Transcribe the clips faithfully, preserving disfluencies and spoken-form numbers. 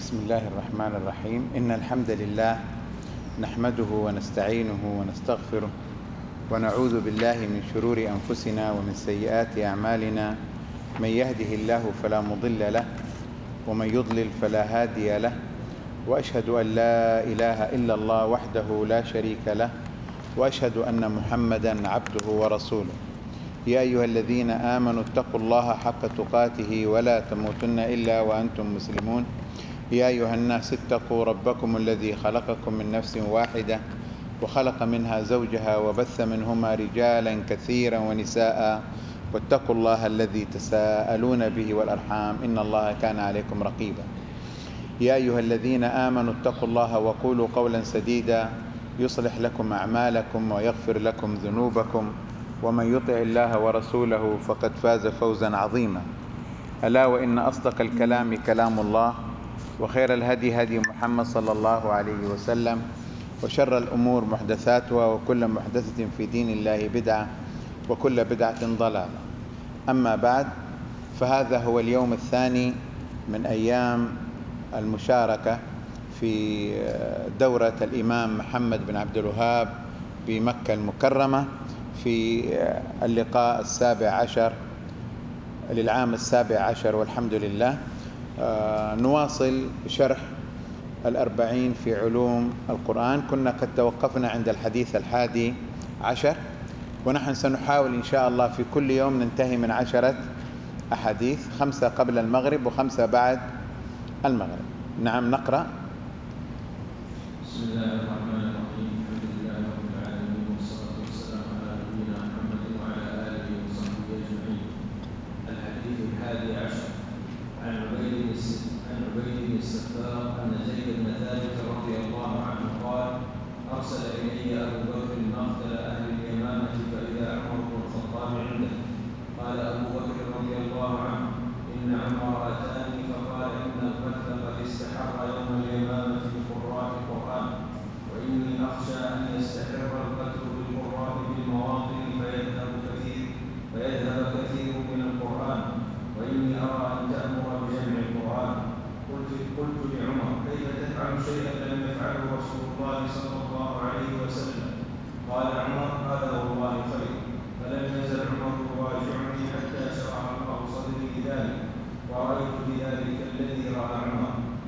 بسم الله الرحمن الرحيم. إن الحمد لله نحمده ونستعينه ونستغفره ونعوذ بالله من شرور أنفسنا ومن سيئات أعمالنا. من يهده الله فلا مضل له ومن يضلل فلا هادي له، وأشهد أن لا إله إلا الله وحده لا شريك له، وأشهد أن محمدا عبده ورسوله. يا أيها الذين آمنوا اتقوا الله حق تقاته ولا تموتن إلا وأنتم مسلمون. يا أيها الناس اتقوا ربكم الذي خلقكم من نفس واحدة وخلق منها زوجها وبث منهما رجالا كثيرا ونساء، واتقوا الله الذي تساءلون به والأرحام إن الله كان عليكم رقيبا. يا أيها الذين آمنوا اتقوا الله وقولوا قولا سديدا يصلح لكم أعمالكم ويغفر لكم ذنوبكم، ومن يطع الله ورسوله فقد فاز فوزا عظيما. ألا وإن أصدق الكلام كلام الله، وخير الهدي هدي محمد صلى الله عليه وسلم، وشر الأمور محدثاتها، وكل محدثة في دين الله بدعة، وكل بدعة ضلالة. أما بعد، فهذا هو اليوم الثاني من أيام المشاركة في دورة الإمام محمد بن عبد الوهاب بمكة المكرمة في اللقاء السابع عشر للعام السابع عشر، والحمد لله. آه نواصل شرح الأربعين في علوم القرآن. كنا قد توقفنا عند الحديث الحادي عشر، ونحن سنحاول إن شاء الله في كل يوم ننتهي من عشرة أحاديث، خمسة قبل المغرب وخمسة بعد المغرب. نعم، نقرأ. بسم الله الرحمن الرحيم. الحمد لله رب العالمين، والصلاة والسلام على نبينا محمد وعلى آله وصحبه أجمعين. الحديث الحادي عشر عن عبيد بن عن عبيد بن السفاق أن زيد بن ثابت رضي الله عنه قال: أرسل إلي أبو بكر مقتل أهل اليمامة فإذا عمر بن الخطاب عنده. قال أبو بكر رضي الله عنه: إن عمر أتاني فقال: إن القتل قد استحر يوم اليمامة بقراء القرآن، وإني أخشى أن يستحر القتل بالقراء بالمواطن فيذهب كثير فيذهب كثير من القرآن، وإني أرى أن تأمر بجمع القرآن. قلت, قلت لعمر: كيف تفعل شيئا لم يفعله رسول الله صلى الله عليه وسلم؟ قال عمر: هذا والله خير. فلم يزل عمر يراجعني حتى شرح الله صدري لذلك، ورأيت بذلك الذي رأى عمر.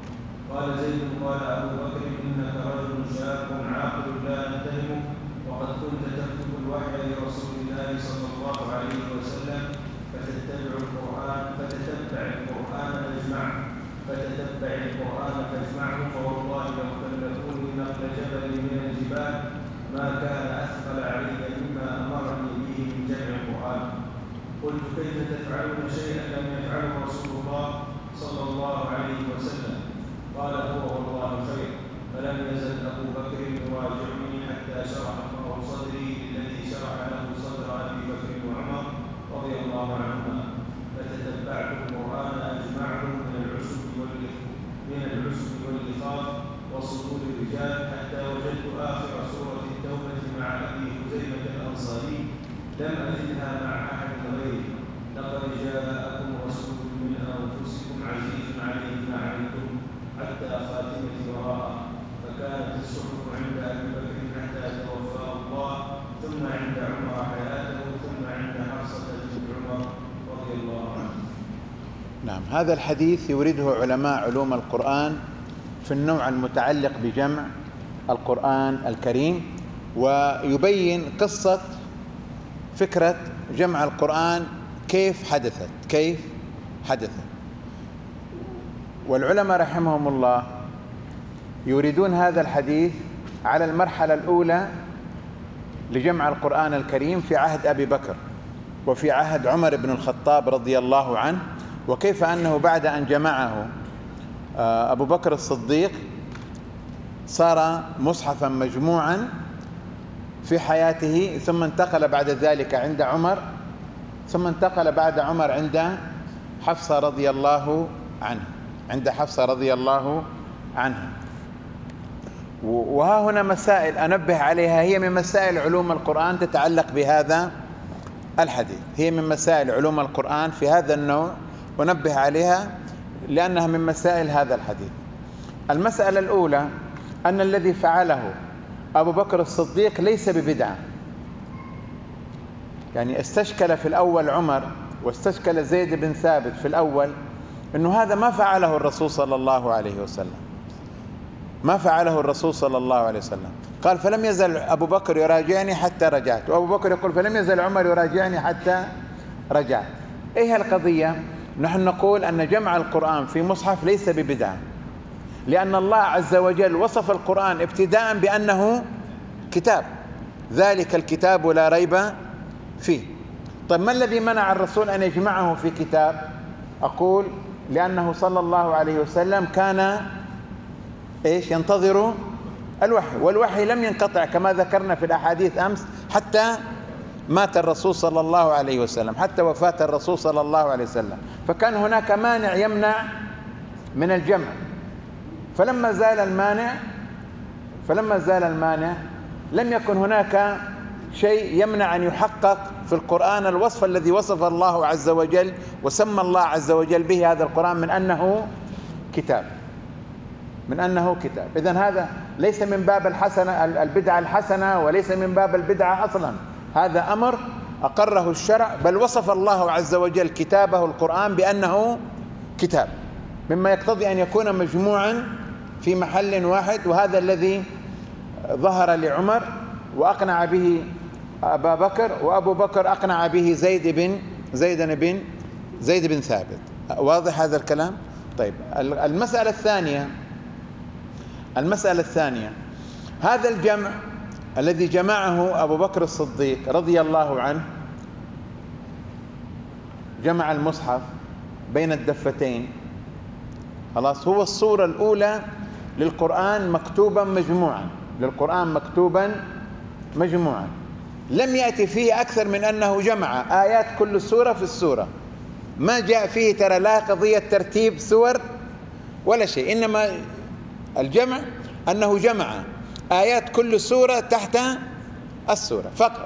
قال زيد: قال أبو بكر: إنك رجل شاب عاقل لا نتهمك، وقد كنت تكتب الوحي لرسول الله صلى الله عليه وسلم، فتتبع القرآن فتتبع القرآن فاجمعه فتتبع القرآن فاجمعه، فوالله لو كلفوني نقل جبل من الجبال ما كان أثقل علي مما أمرني به من جمع القرآن. قلت: كيف تفعلون شيئا لم يفعله رسول الله صلى الله عليه وسلم؟ قال: هو والله خير. فلم يزل أبو بكر يراجعني حتى شرح الله صدري للذي شرح له صدر أبي بكر وعمر رضي الله عنهما، فتتبعت القرآن أجمعه من العسب والإخ من العسب والإخاف وصدور الرجال، حتى وجدت آخر سورة التوبة مع أبي خزيمة الأنصاري، لم أجدها مع أحد غيره: لقد جاءكم رسول من أنفسكم عزيز عليه ما عنتم، حتى خاتمة وراءها. فكانت الصحف عند أبي بكر حتى توفاه الله، ثم عند عمر حياته، ثم عند حفصة بنت عمر رضي الله عنه. نعم، هذا الحديث يورده علماء علوم القرآن في النوع المتعلق بجمع القرآن الكريم، ويبين قصة فكرة جمع القرآن كيف حدثت كيف حدثت والعلماء رحمهم الله يريدون هذا الحديث على المرحلة الأولى لجمع القرآن الكريم في عهد أبي بكر وفي عهد عمر بن الخطاب رضي الله عنه، وكيف أنه بعد أن جمعه أبو بكر الصديق صار مصحفا مجموعا في حياته، ثم انتقل بعد ذلك عند عمر، ثم انتقل بعد عمر عند حفصة رضي الله عنها عند حفصة رضي الله عنها. وها هنا مسائل أنبه عليها، هي من مسائل علوم القرآن تتعلق بهذا الحديث، هي من مسائل علوم القرآن في هذا النوع، ونبه عليها لأنها من مسائل هذا الحديث. المسألة الأولى أن الذي فعله أبو بكر الصديق ليس ببدعة، يعني استشكل في الأول عمر واستشكل زيد بن ثابت في الأول أنه هذا ما فعله الرسول صلى الله عليه وسلم، ما فعله الرسول صلى الله عليه وسلم. قال فلم يزل أبو بكر يراجعني حتى رجعت، وأبو بكر يقول فلم يزل عمر يراجعني حتى رجعت. إيه القضية؟ نحن نقول أن جمع القرآن في مصحف ليس ببدعة، لأن الله عز وجل وصف القرآن ابتداء بأنه كتاب، ذلك الكتاب لا ريب فيه. طيب ما الذي منع الرسول أن يجمعه في كتاب؟ أقول لأنه صلى الله عليه وسلم كان إيش ينتظر الوحي، والوحي لم ينقطع كما ذكرنا في الأحاديث أمس حتى مات الرسول صلى الله عليه وسلم، حتى وفاة الرسول صلى الله عليه وسلم، فكان هناك مانع يمنع من الجمع. فلما زال المانع فلما زال المانع لم يكن هناك شيء يمنع أن يحقق في القرآن الوصف الذي وصف الله عز وجل وسمى الله عز وجل به هذا القرآن من أنه كتاب، من أنه كتاب. إذن هذا ليس من باب الحسنة البدعة الحسنة، وليس من باب البدعة أصلا، هذا أمر أقره الشرع، بل وصف الله عز وجل كتابه القرآن بأنه كتاب، مما يقتضي أن يكون مجموعا في محل واحد. وهذا الذي ظهر لعمر وأقنع به أبا بكر، وأبو بكر أقنع به زيد بن زيد بن زيد بن ثابت. واضح هذا الكلام؟ طيب المسألة الثانية المسألة الثانية هذا الجمع الذي جمعه أبو بكر الصديق رضي الله عنه، جمع المصحف بين الدفتين، خلاص، هو الصورة الأولى للقرآن مكتوبا مجموعا، للقرآن مكتوبا مجموعا، لم يأتي فيه أكثر من أنه جمع آيات كل سورة في السورة، ما جاء فيه ترى لا قضية ترتيب سور ولا شيء، إنما الجمع أنه جمع آيات كل سورة تحت السورة فقط.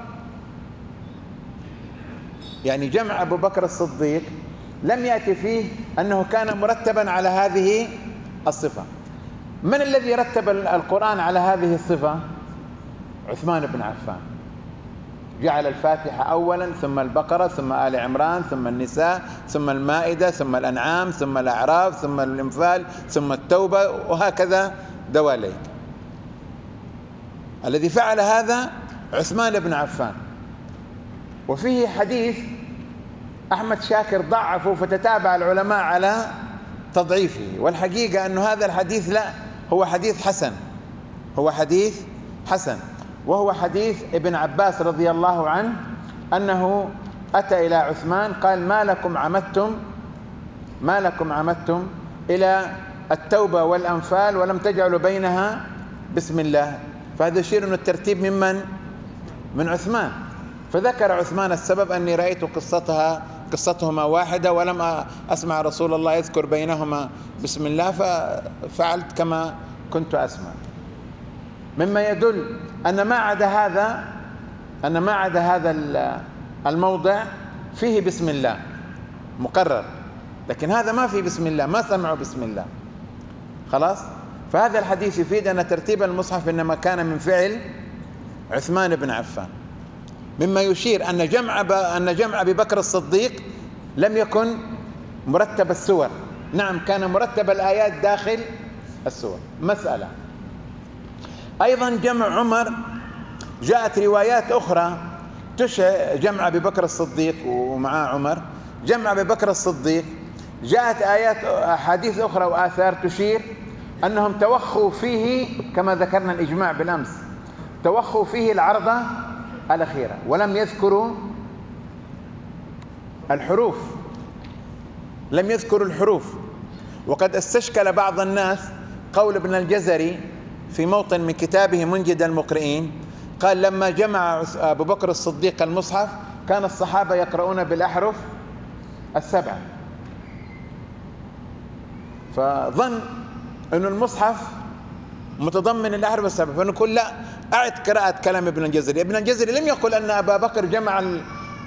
يعني جمع أبو بكر الصديق لم يأتي فيه أنه كان مرتبا على هذه الصفة. من الذي رتب القرآن على هذه الصفة؟ عثمان بن عفان، جعل الفاتحة أولا، ثم البقرة، ثم آل عمران، ثم النساء، ثم المائدة، ثم الأنعام، ثم الأعراف، ثم الانفال، ثم التوبة، وهكذا دواليك. الذي فعل هذا عثمان بن عفان. وفيه حديث أحمد شاكر ضعفه فتتابع العلماء على تضعيفه، والحقيقة أن هذا الحديث لا، هو حديث حسن، هو حديث حسن وهو حديث ابن عباس رضي الله عنه أنه أتى إلى عثمان قال ما لكم عمدتم ما لكم عمدتم إلى التوبة والأنفال ولم تجعلوا بينها بسم الله. فهذا يشير أن الترتيب ممن من عثمان. فذكر عثمان السبب أني رأيت قصتها قصتهما واحدة ولم أسمع رسول الله يذكر بينهما بسم الله ففعلت كما كنت أسمع، مما يدل أن ما عدا هذا أن ما عدا هذا الموضع فيه بسم الله مقرر، لكن هذا ما فيه بسم الله، ما سمعوا بسم الله، خلاص. فهذا الحديث يفيد أن ترتيب المصحف إنما كان من فعل عثمان بن عفان، مما يشير أن جمع أن جمع أبي بكر الصديق لم يكن مرتب السور، نعم كان مرتب الآيات داخل السور. مسألة أيضا جمع عمر، جاءت روايات أخرى تشعر جمع أبي بكر الصديق ومعه عمر، جمع أبي بكر الصديق جاءت آيات أحاديث أخرى وآثار تشير أنهم توخوا فيه كما ذكرنا الإجماع بالأمس، توخوا فيه العرضة الأخيرة ولم يذكروا الحروف، لم يذكروا الحروف. وقد استشكل بعض الناس قول ابن الجزري في موطن من كتابه منجد المقرئين، قال لما جمع أبو بكر الصديق المصحف كان الصحابة يقرؤون بالأحرف السبعة، فظن أن المصحف متضمن الأحرف السبعة، فنقول لا، أعد قراءة كلام ابن الجزري. ابن الجزري لم يقل أن أبا بكر جمع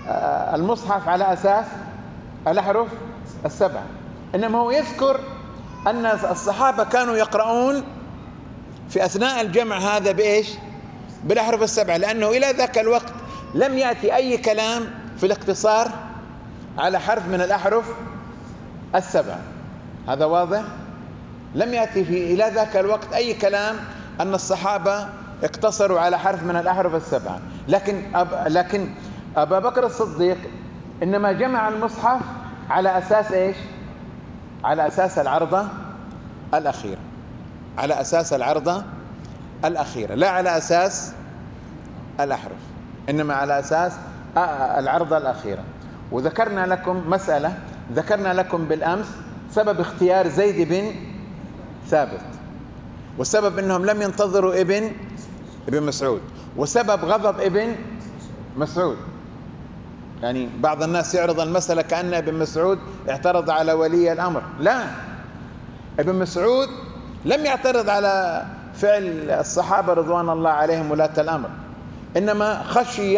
المصحف على أساس الأحرف السبعة، إنما هو يذكر أن الصحابة كانوا يقرؤون في أثناء الجمع هذا بإيش؟ بالأحرف السبعة، لأنه إلى ذاك الوقت لم يأتي أي كلام في الاقتصار على حرف من الأحرف السبعة. هذا واضح؟ لم يأتي في إلى ذاك الوقت أي كلام أن الصحابة اقتصروا على حرف من الأحرف السبعة، لكن أب... لكن أبا بكر الصديق إنما جمع المصحف على أساس إيش؟ على أساس العرضة الأخيرة، على أساس العرضة الأخيرة، لا على أساس الأحرف، إنما على أساس العرضة الأخيرة. وذكرنا لكم مسألة، ذكرنا لكم بالأمس سبب اختيار زيد بن ثابت، وسبب أنهم لم ينتظروا ابن ابن مسعود، وسبب غضب ابن مسعود. يعني بعض الناس يعرض المسألة كأن ابن مسعود اعترض على ولي الأمر، لا، ابن مسعود لم يعترض على فعل الصحابة رضوان الله عليهم ولاة الأمر، إنما خشي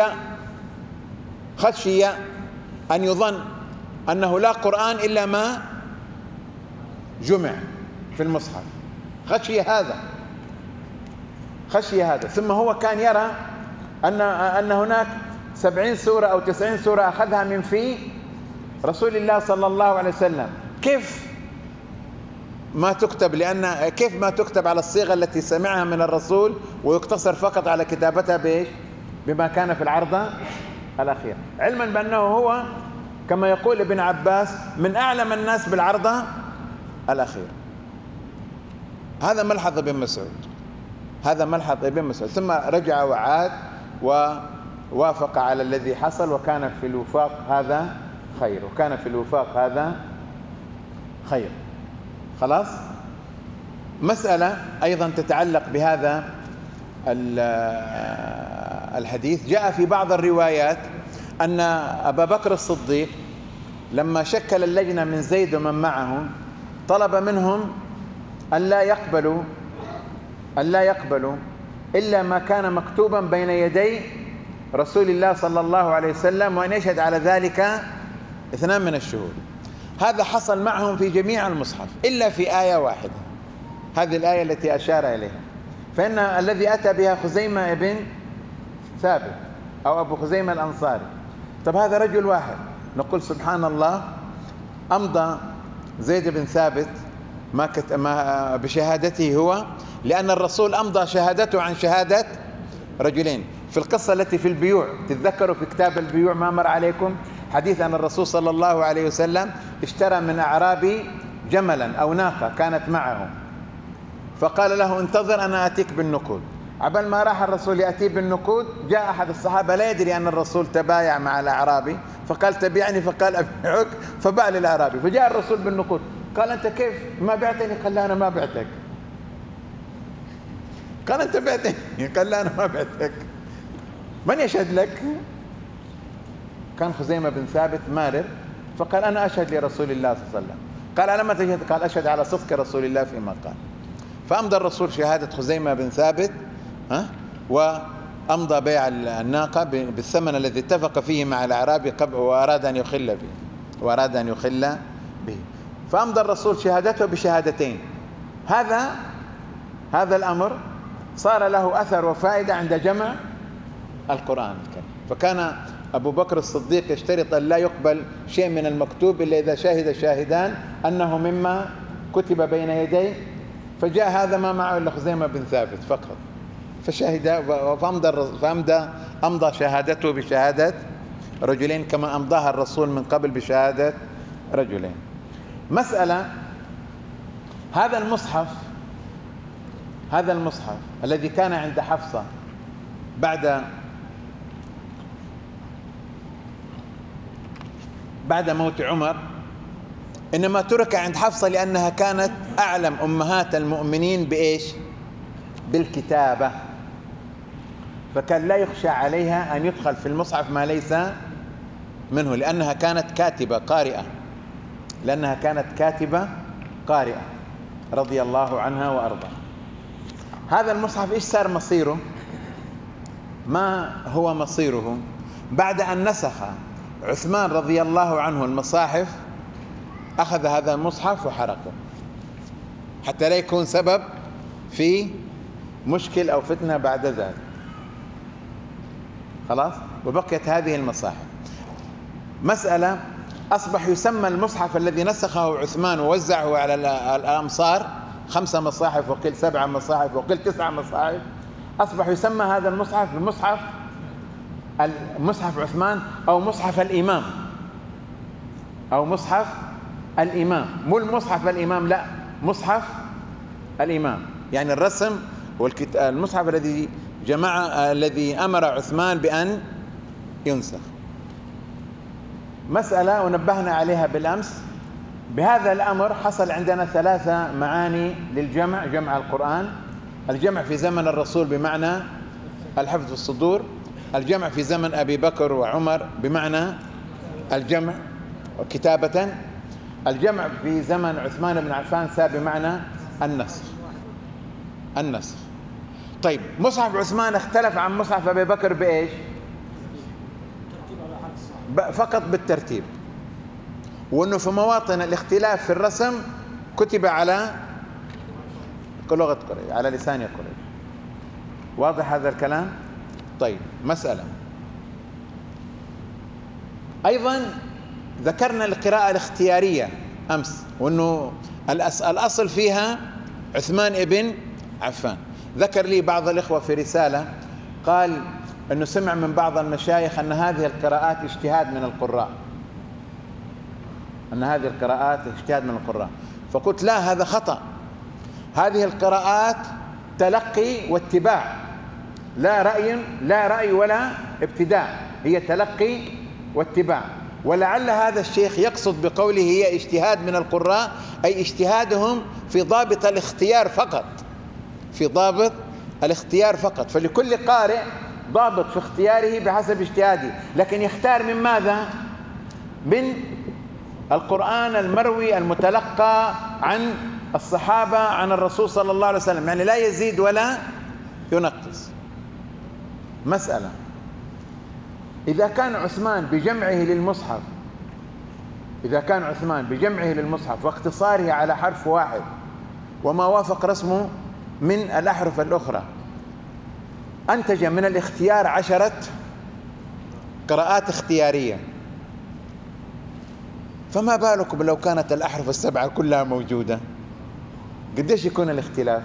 خشي أن يظن أنه لا قرآن إلا ما جمع في المصحف، خشي هذا خشي هذا ثم هو كان يرى أن أن هناك سبعين سورة أو تسعين سورة أخذها من في رسول الله صلى الله عليه وسلم، كيف ما تكتب، لأن كيف ما تكتب على الصيغة التي سمعها من الرسول ويقتصر فقط على كتابتها بإيش؟ بما كان في العرضة الأخيرة، علما بأنه هو كما يقول ابن عباس من أعلم الناس بالعرضة الأخيرة. هذا ملحظ ابن مسعود، هذا ملحظ ابن مسعود، ثم رجع وعاد ووافق على الذي حصل، وكان في الوفاق هذا خير، وكان في الوفاق هذا خير. خلاص. مسألة أيضا تتعلق بهذا الحديث، جاء في بعض الروايات أن أبا بكر الصديق لما شكل اللجنة من زيد ومن معه طلب منهم أن لا يقبلوا أن لا يقبلوا إلا ما كان مكتوبا بين يدي رسول الله صلى الله عليه وسلم، وأن يشهد على ذلك اثنان من الشهود. هذا حصل معهم في جميع المصحف إلا في آية واحدة، هذه الآية التي أشار إليها، فإن الذي أتى بها خزيمة ابن ثابت أو أبو خزيمة الأنصاري. طب هذا رجل واحد، نقول سبحان الله، أمضى زيد بن ثابت ما كت... ما بشهادته هو، لأن الرسول أمضى شهادته عن شهادة رجلين. في القصة التي في البيوع، تتذكروا في كتاب البيوع ما مر عليكم حديث أن الرسول صلى الله عليه وسلم اشترى من أعرابي جملا أو ناقة كانت معه، فقال له انتظر أنا أتيك بالنقود. عبال ما راح الرسول يأتي بالنقود، جاء أحد الصحابة لا يدري أن الرسول تبايع مع الأعرابي، فقال تبيعني، فقال أبيعك، فباع للأعرابي، فجاء الرسول بالنقود، قال أنت كيف ما بعتني؟ قال لا أنا ما بعتك. قال أنت بعتني؟ قال لا أنا ما بعتك. من يشهد لك؟ كان خزيمة بن ثابت مارر، فقال أنا أشهد لرسول الله صلى الله عليه وسلم. قال على ما تشهد؟ قال أشهد على صدق رسول الله فيما قال. فأمضى الرسول شهادة خزيمة بن ثابت، ها، وأمضى بيع الناقة بالثمن الذي اتفق فيه مع الأعرابي قبل، وأراد أن يخل به وأراد أن يخل به فأمضى الرسول شهادته بشهادتين. هذا هذا الأمر صار له أثر وفائدة عند جمع القرآن الكريم. فكان أبو بكر الصديق يشترط أن لا يقبل شيء من المكتوب إلا إذا شهد شاهدان أنه مما كتب بين يديه، فجاء هذا ما معه إلا خزيمة بن ثابت فقط، فشهد فأمضى فأمضى أمضى شهادته بشهادة رجلين كما أمضاها الرسول من قبل بشهادة رجلين. مسألة، هذا المصحف هذا المصحف الذي كان عند حفصة بعد بعد موت عمر، إنما ترك عند حفصة لأنها كانت أعلم أمهات المؤمنين بإيش؟ بالكتابة، فكان لا يخشى عليها أن يدخل في المصحف ما ليس منه، لأنها كانت كاتبة قارئة لأنها كانت كاتبة قارئة رضي الله عنها وأرضاها. هذا المصحف إيش صار مصيره؟ ما هو مصيره؟ بعد أن نسخ عثمان رضي الله عنه المصاحف، أخذ هذا المصحف وحرقه. حتى لا يكون سبب في مشكل أو فتنة بعد ذلك. خلاص. وبقيت هذه المصاحف. مسألة: أصبح يسمى المصحف الذي نسخه عثمان ووزعه على الأمصار، خمسة مصاحف وقيل سبعة مصاحف وقيل تسعة مصاحف، أصبح يسمى هذا المصحف بمصحف المصحف عثمان أو مصحف الإمام، أو مصحف الإمام، مو المصحف الإمام، لا، مصحف الإمام، يعني الرسم والكتاب، المصحف الذي جمع الذي أمر عثمان بأن ينسخ. مسألة ونبهنا عليها بالأمس، بهذا الأمر حصل عندنا ثلاثة معاني للجمع، جمع القرآن: الجمع في زمن الرسول بمعنى الحفظ في الصدور، الجمع في زمن أبي بكر وعمر بمعنى الجمع كتابة، الجمع في زمن عثمان بن عفان بمعنى النسخ. النسخ. طيب، مصحف عثمان اختلف عن مصحف أبي بكر بإيش؟ فقط بالترتيب، وأنه في مواطن الاختلاف في الرسم كتب على لغة قريش، على لسان قريش. واضح هذا الكلام؟ طيب، مسألة أيضا ذكرنا القراءة الاختيارية أمس، وأنه الأصل فيها عثمان ابن عفان. ذكر لي بعض الإخوة في رسالة، قال أنه سمع من بعض المشايخ أن هذه القراءات اجتهاد من القراء، أن هذه القراءات اجتهاد من القراء. فقلت لا، هذا خطأ. هذه القراءات تلقي واتباع، لا رأي لا رأي ولا ابتداع، هي تلقي واتباع. ولعل هذا الشيخ يقصد بقوله هي اجتهاد من القراء أي اجتهادهم في ضابط الاختيار فقط، في ضابط الاختيار فقط. فلكل قارئ ضابط في اختياره بحسب اجتهاده، لكن يختار من ماذا؟ من القرآن المروي المتلقى عن الصحابة عن الرسول صلى الله عليه وسلم، يعني لا يزيد ولا ينقص. مسألة: إذا كان عثمان بجمعه للمصحف إذا كان عثمان بجمعه للمصحف واقتصاره على حرف واحد وما وافق رسمه من الأحرف الأخرى أنتج من الاختيار عشرة قراءات اختيارية، فما بالكم لو كانت الأحرف السبعة كلها موجودة؟ قديش يكون الاختلاف؟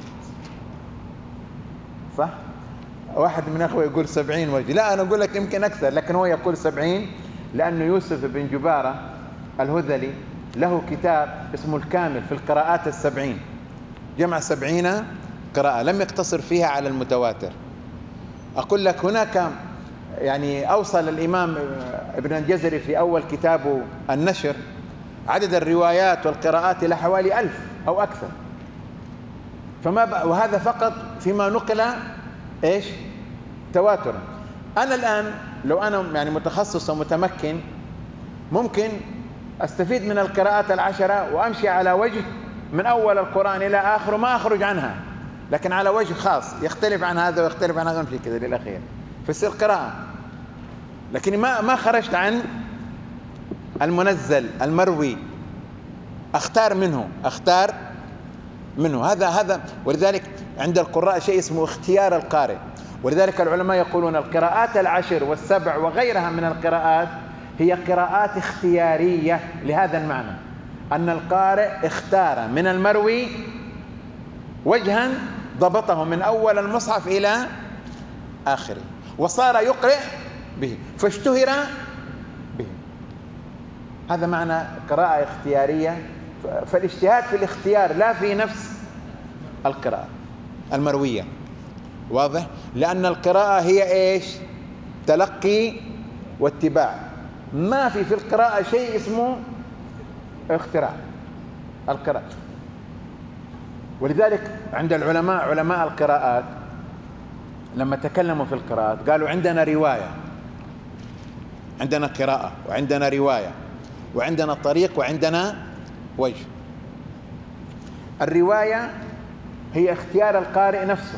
صح؟ واحد من أخوة يقول سبعين وجه، لا، أنا أقول لك يمكن أكثر، لكن هو يقول سبعين لأنه يوسف بن جبارة الهذلي له كتاب اسمه الكامل في القراءات السبعين، جمع سبعين قراءة، لم يقتصر فيها على المتواتر. أقول لك هناك يعني أوصل الإمام ابن الجزري في أول كتابه النشر عدد الروايات والقراءات إلى حوالي ألف أو أكثر، فما وهذا فقط فيما نقل إيش؟ تواترا. أنا الآن لو أنا يعني متخصص ومتمكن ممكن أستفيد من القراءات العشرة وأمشي على وجه من أول القرآن إلى آخره ما أخرج عنها، لكن على وجه خاص يختلف عن هذا ويختلف عن هذا ونمشي كذا للأخير فيصير قراءة، لكن ما ما خرجت عن المنزل المروي، أختار منه أختار منه هذا هذا ولذلك عند القراء شيء اسمه اختيار القارئ. ولذلك العلماء يقولون القراءات العشر والسبع وغيرها من القراءات هي قراءات اختيارية لهذا المعنى، أن القارئ اختار من المروي وجها ضبطه من أول المصحف إلى آخره وصار يقرأ به فاشتهر به. هذا معنى قراءة اختيارية. فالاجتهاد في الاختيار لا في نفس القراءة المروية. واضح؟ لأن القراءة هي إيش؟ تلقي واتباع، ما في في القراءة شيء اسمه اختراع القراءة. ولذلك عند العلماء علماء القراءات لما تكلموا في القراءات قالوا عندنا رواية، عندنا قراءة وعندنا رواية وعندنا طريق وعندنا وجه. الرواية هي اختيار القارئ نفسه،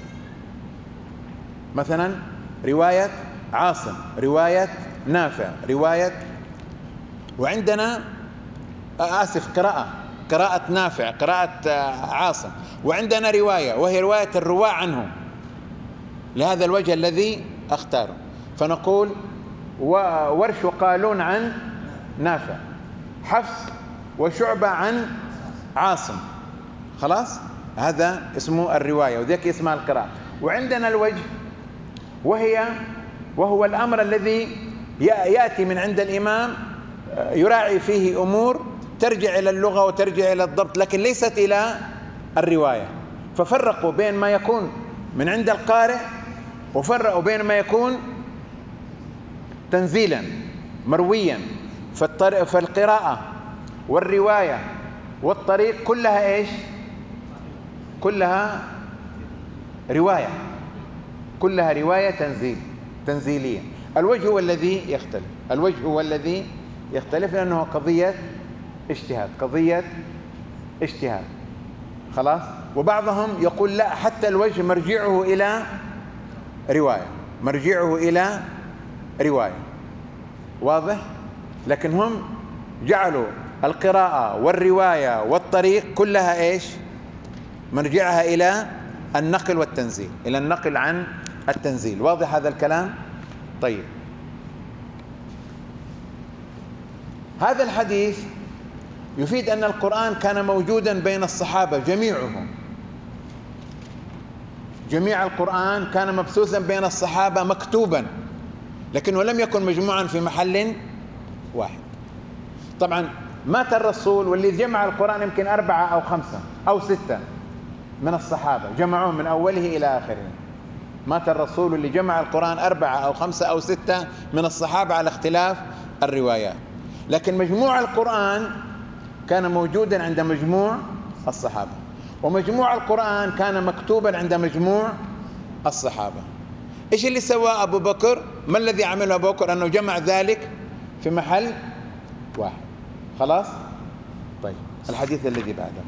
مثلا رواية عاصم، رواية نافع، رواية. وعندنا آسف قراءة قراءة نافع، قراءة عاصم، وعندنا رواية وهي رواية الرواة عنهم، لهذا الوجه الذي اختاره، فنقول ورش وقالون عن نافع، حفص وشعبة عن عاصم، خلاص هذا اسمه الرواية وذلك اسمها القراءة. وعندنا الوجه وهي وهو الأمر الذي يأتي من عند الإمام يراعي فيه أمور ترجع إلى اللغة وترجع إلى الضبط لكن ليست إلى الرواية، ففرقوا بين ما يكون من عند القارئ وفرقوا بين ما يكون تنزيلا مرويا. فالقراءة والرواية والطريق كلها إيش؟ كلها رواية، كلها رواية تنزيل تنزيلية. الوجه هو الذي يختلف، الوجه هو الذي يختلف لأنه قضية اجتهاد، قضية اجتهاد، خلاص. وبعضهم يقول لا، حتى الوجه مرجعه إلى رواية، مرجعه إلى رواية، واضح؟ لكن هم جعلوا القراءة والرواية والطريق كلها إيش؟ مرجعها إلى النقل والتنزيل، إلى النقل عن التنزيل. واضح هذا الكلام؟ طيب، هذا الحديث يفيد أن القرآن كان موجودا بين الصحابة جميعهم، جميع القرآن كان مبثوثا بين الصحابة مكتوبا، لكنه لم يكن مجموعا في محل واحد. طبعا مات الرسول واللي جمع القرآن يمكن أربعة أو خمسة أو ستة من الصحابة، جمعوه من أوله إلى آخره. مات الرسول واللي جمع القرآن أربعة أو خمسة أو ستة من الصحابة على اختلاف الروايات، لكن مجموع القرآن كان موجودا عند مجموع الصحابة، ومجموع القرآن كان مكتوبا عند مجموع الصحابة. إيش اللي سواه أبو بكر؟ ما الذي عمله أبو بكر؟ أنه جمع ذلك في محل واحد، خلاص. طيب، الحديث الذي بعده.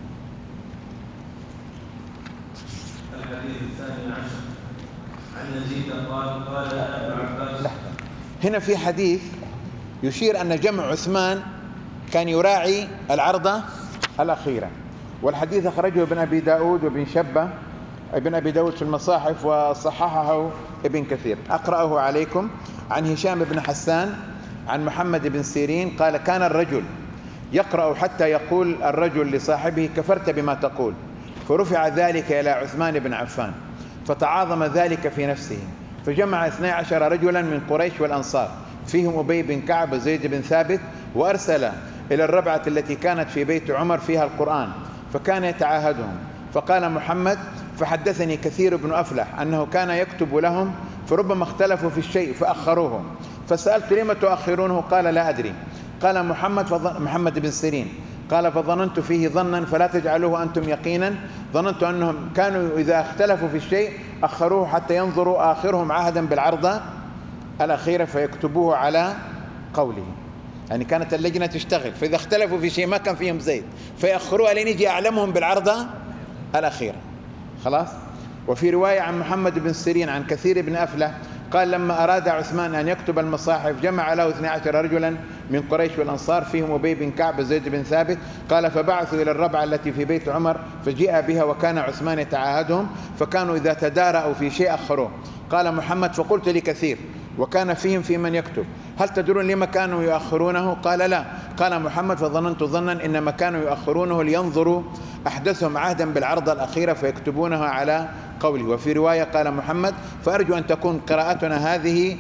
الحديث الثاني عشر عن يزيد قال قال لنا ابن عباس. لحظة، هنا في حديث يشير أن جمع عثمان كان يراعي العرضة الأخيرة، والحديث أخرجه ابن أبي داود وابن شبة، ابن أبي داود في المصاحف وصححه ابن كثير. أقرأه عليكم. عن هشام بن حسان عن محمد بن سيرين قال كان الرجل يقرأ حتى يقول الرجل لصاحبه كفرت بما تقول، فرفع ذلك إلى عثمان بن عفان فتعاظم ذلك في نفسه، فجمع اثني عشر رجلا من قريش والأنصار فيهم أبي بن كعب وزيد بن ثابت، وأرسل إلى الربعة التي كانت في بيت عمر فيها القرآن فكان يتعاهدهم. فقال محمد فحدثني كثير بن أفلح أنه كان يكتب لهم فربما اختلفوا في الشيء فأخروه، فسألت لما تؤخرونه؟ قال لا أدري. قال محمد فظن محمد بن سيرين قال فظننت فيه ظنا فلا تجعلوه أنتم يقينا، ظننت أنهم كانوا إذا اختلفوا في الشيء أخروه حتى ينظروا آخرهم عهدا بالعرضة الأخيرة فيكتبوه على قوله. يعني كانت اللجنة تشتغل، فإذا اختلفوا في شيء ما كان فيهم زيد فيأخروها لين يجي أعلمهم بالعرضة الأخيرة، خلاص. وفي رواية عن محمد بن سيرين عن كثير بن أفلح قال لما أراد عثمان أن يكتب المصاحف جمع له اثني عشر رجلا من قريش والأنصار فيهم أبي بن كعب وزيد بن ثابت، قال فبعثوا إلى الربعة التي في بيت عمر فجيء بها وكان عثمان يتعاهدهم، فكانوا إذا تدارأوا في شيء أخروه. قال محمد فقلت لكثير وكان فيهم في من يكتب هل تدرون لما كانوا يؤخرونه؟ قال لا. قال محمد فظننت ظنا إنما كانوا يؤخرونه لينظروا أحدثهم عهدا بالعرضة الأخيرة فيكتبونها على قوله. وفي رواية قال محمد فأرجو أن تكون قراءتنا هذه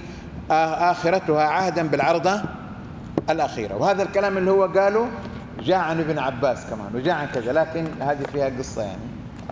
آخرتها عهدا بالعرضة الأخيرة. وهذا الكلام اللي هو قاله جاء عن ابن عباس كمان وجاء عن كذا، لكن هذه فيها قصة يعني.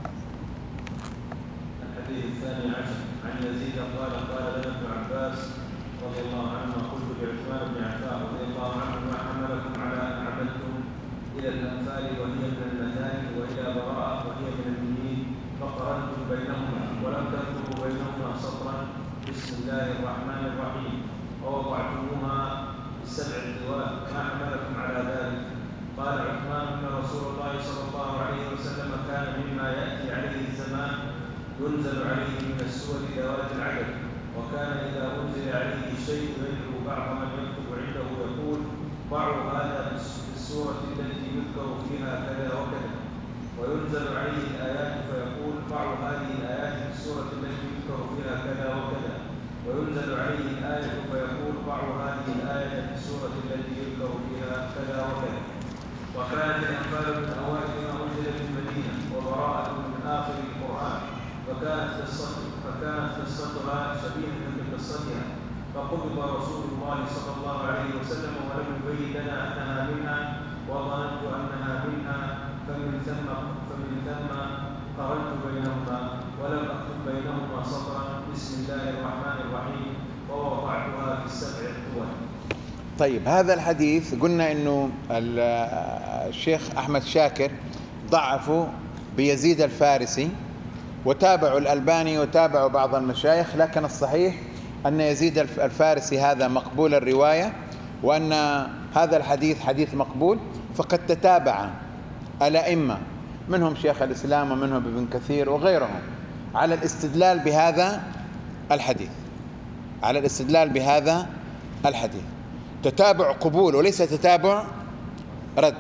الحديث الثاني عشر عن يزيد قال قال لنا ابن عباس رضي الله عنهما قلت لعثمان بن عفان رضي الله عنه ما حملكم على أن عملتم إلى الأنفال وهي من المثاني وإلى براءة وهي من الإنجيل فقرنتم بينهما ولم تكتبوا بينهما سطرا بسم الله الرحمن الرحيم ووضعتموها بالسبع الطوال ما حملكم على ذلك؟ قال عثمان إن رسول الله صلى الله عليه وسلم كان مما يأتي عليه الزمان ينزل عليه من السور ذوات العدد، وكان إذا أنزل عليه الشيء يدعو بعض من يكتب عنده يقول ضعوا هذا في السورة التي يذكر فيها كذا وكذا، وينزل عليه الآيات فيقول ضعوا هذه الآيات في السورة التي يذكر فيها كذا وكذا، وينزل عليه الآية فيقول ضعوا هذه الآية في السورة التي يذكر فيها كذا وكذا. وكانت الأنفال من أوائل ما أنزل في المدينة، وبراءة من آخر القرآن، فكانت قصته فكانت قصتها شبيهة بقصتها، فقبض رسول الله صلى الله عليه وسلم ولم يبين لنا أنها منها، وظننت أنها منها، فمن ثم فمن ثم قرنت بينهما ولم أكتب بينهما سطرا بسم الله الرحمن الرحيم، ووضعتها في السبع الطول. طيب، هذا الحديث قلنا أنه الشيخ أحمد شاكر ضعفوا بيزيد الفارسي، وتابعوا الألباني وتابعوا بعض المشايخ، لكن الصحيح أن يزيد الفارسي هذا مقبول الرواية، وأن هذا الحديث حديث مقبول. فقد تتابع الأئمة منهم شيخ الإسلام ومنهم ابن كثير وغيرهم على الاستدلال بهذا الحديث على الاستدلال بهذا الحديث تتابع قبول وليس تتابع رد.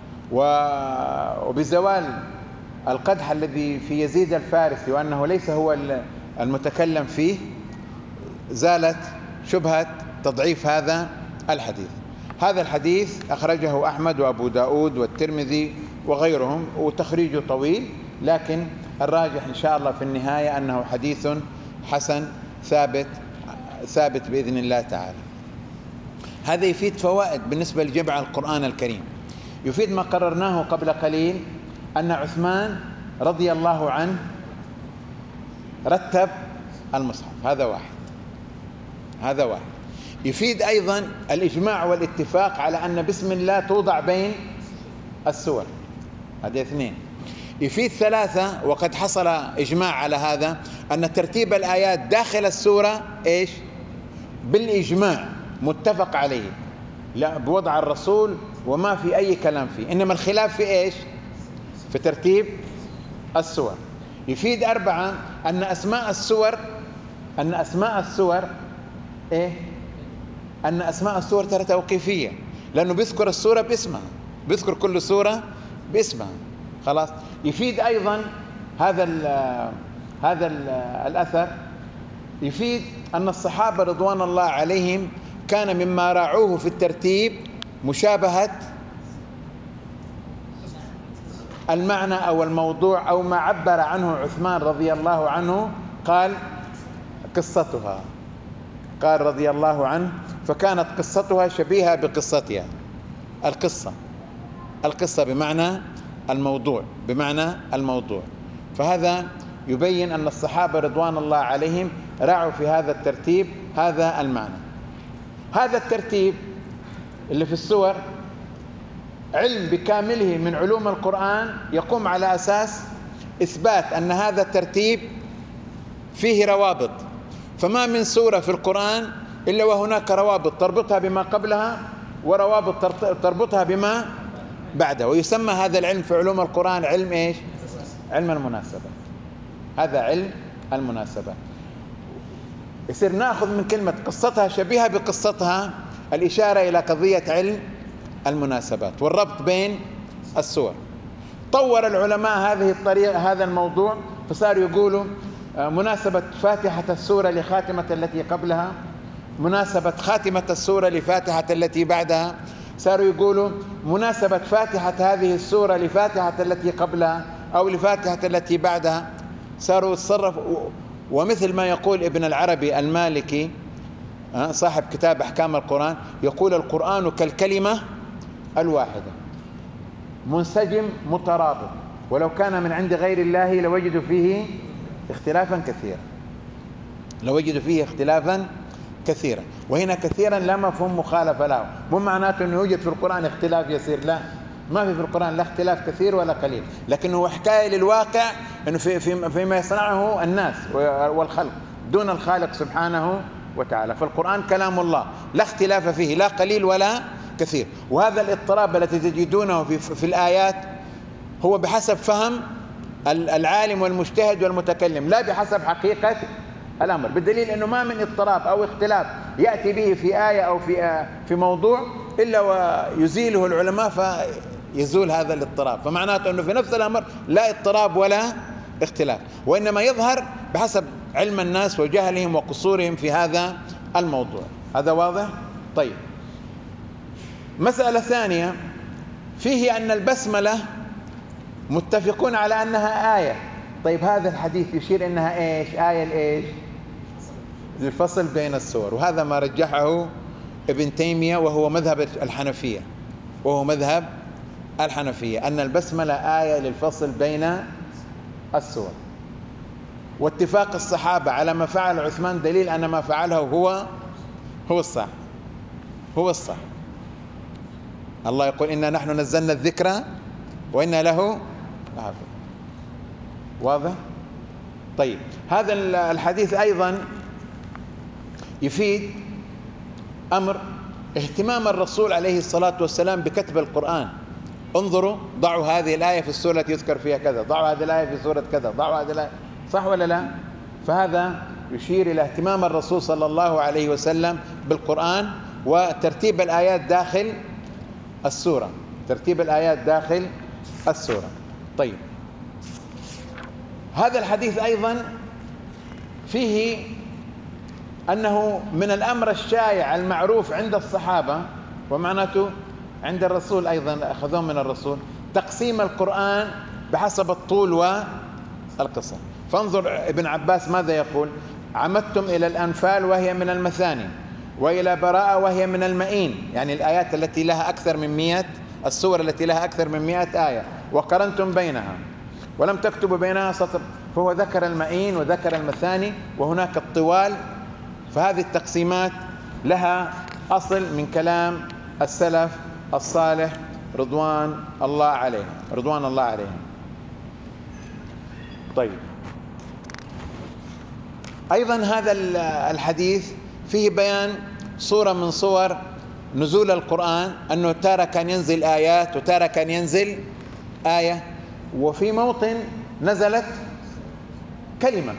وبزوال القدح الذي في يزيد الفارسي وأنه ليس هو المتكلم فيه، زالت شبهة تضعيف هذا الحديث. هذا الحديث أخرجه أحمد وأبو داود والترمذي وغيرهم، وتخريجه طويل، لكن الراجح إن شاء الله في النهاية أنه حديث حسن ثابت ثابت بإذن الله تعالى. هذا يفيد فوائد بالنسبة لجمع القرآن الكريم. يفيد ما قررناه قبل قليل، أن عثمان رضي الله عنه رتب المصحف. هذا واحد هذا واحد يفيد أيضا الإجماع والاتفاق على أن بسم الله توضع بين السور. هذا اثنين. يفيد ثلاثة، وقد حصل إجماع على هذا، أن ترتيب الآيات داخل السورة إيش؟ بالإجماع متفق عليه، لا بوضع الرسول وما في أي كلام فيه، إنما الخلاف في إيش؟ في ترتيب السور. يفيد أربعة أن أسماء السور أن أسماء السور إيه؟ أن أسماء السور ترى توقيفية، لأنه بيذكر السورة باسمها، بيذكر كل سورة باسمها. خلاص. يفيد أيضا هذا ال هذا ال الأثر يفيد أن الصحابة رضوان الله عليهم كان مما راعوه في الترتيب مشابهة المعنى أو الموضوع أو ما عبر عنه عثمان رضي الله عنه، قال قصتها قال رضي الله عنه فكانت قصتها شبيهة بقصتها. القصة القصة بمعنى الموضوع بمعنى الموضوع فهذا يبين أن الصحابة رضوان الله عليهم راعوا في هذا الترتيب هذا المعنى. هذا الترتيب اللي في السور علم بكامله من علوم القرآن، يقوم على أساس إثبات أن هذا الترتيب فيه روابط، فما من سورة في القرآن إلا وهناك روابط تربطها بما قبلها وروابط تربطها بما بعدها، ويسمى هذا العلم في علوم القرآن علم إيش؟ علم المناسبة. هذا علم المناسبة. يصير نأخذ من كلمة قصتها شبيهة بقصتها الإشارة إلى قضية علم المناسبات والربط بين السور. طور العلماء هذه الطريقة هذا الموضوع، فصاروا يقولوا مناسبة فاتحة السورة لخاتمة التي قبلها، مناسبة خاتمة السورة لفاتحة التي بعدها، صاروا يقولوا مناسبة فاتحة هذه السورة لفاتحة التي قبلها أو لفاتحة التي بعدها، صاروا يتصرفوا. ومثل ما يقول ابن العربي المالكي صاحب كتاب أحكام القرآن، يقول القرآن كالكلمة الواحدة منسجم مترابط، ولو كان من عند غير الله لوجدوا فيه اختلافا كثيرا لوجدوا فيه اختلافا كثيرا وهنا كثيرا لا مفهوم مخالفة له، مو معناته أنه يوجد في القرآن اختلاف يسير، لا، ما في في القرآن لا اختلاف كثير ولا قليل، لكنه حكاية للواقع أنه في في فيما يصنعه الناس والخلق دون الخالق سبحانه وتعالى. فالقرآن كلام الله لا اختلاف فيه لا قليل ولا كثير. وهذا الاضطراب الذي تجدونه في, في الآيات هو بحسب فهم العالم والمجتهد والمتكلم، لا بحسب حقيقة الأمر، بالدليل أنه ما من اضطراب أو اختلاف يأتي به في آية أو في في موضوع إلا ويزيله العلماء يزول هذا الاضطراب. فمعناته أنه في نفس الأمر لا اضطراب ولا اختلاف، وإنما يظهر بحسب علم الناس وجهلهم وقصورهم في هذا الموضوع. هذا واضح؟ طيب، مسألة ثانية فيه أن البسملة متفقون على أنها آية. طيب هذا الحديث يشير أنها إيش؟ آية لإيش؟ للفصل بين السور، وهذا ما رجحه ابن تيمية وهو مذهب الحنفية، وهو مذهب الحنفية أن البسملة آية للفصل بين السور. واتفاق الصحابة على ما فعل عثمان دليل أن ما فعله هو هو الصح هو الصح. الله يقول إنا نحن نزلنا الذكر وإنا له لحافظ. واضح؟ طيب، هذا الحديث أيضا يفيد أمر اهتمام الرسول عليه الصلاة والسلام بكتب القرآن. انظروا، ضعوا هذه الآية في السورة التي يذكر فيها كذا، ضعوا هذه الآية في سورة كذا، ضعوا هذه الآية، صح ولا لا؟ فهذا يشير إلى اهتمام الرسول صلى الله عليه وسلم بالقرآن وترتيب الآيات داخل السورة، ترتيب الآيات داخل السورة. طيب، هذا الحديث أيضا فيه أنه من الأمر الشائع المعروف عند الصحابة، ومعناته عند الرسول أيضا أخذوه من الرسول، تقسيم القرآن بحسب الطول والقصر. فانظر ابن عباس ماذا يقول: عمدتم إلى الأنفال وهي من المثاني، وإلى براءة وهي من المئين، يعني الآيات التي لها أكثر من مئة، السور التي لها أكثر من مئة آية، وقرنتم بينها ولم تكتبوا بينها سطر. فهو ذكر المئين وذكر المثاني وهناك الطوال. فهذه التقسيمات لها أصل من كلام السلف الصالح رضوان الله عليهم رضوان الله عليهم. طيب، أيضا هذا الحديث فيه بيان صورة من صور نزول القرآن، أنه تارة كان ينزل آيات وتارة كان ينزل آية، وفي موطن نزلت كلمة،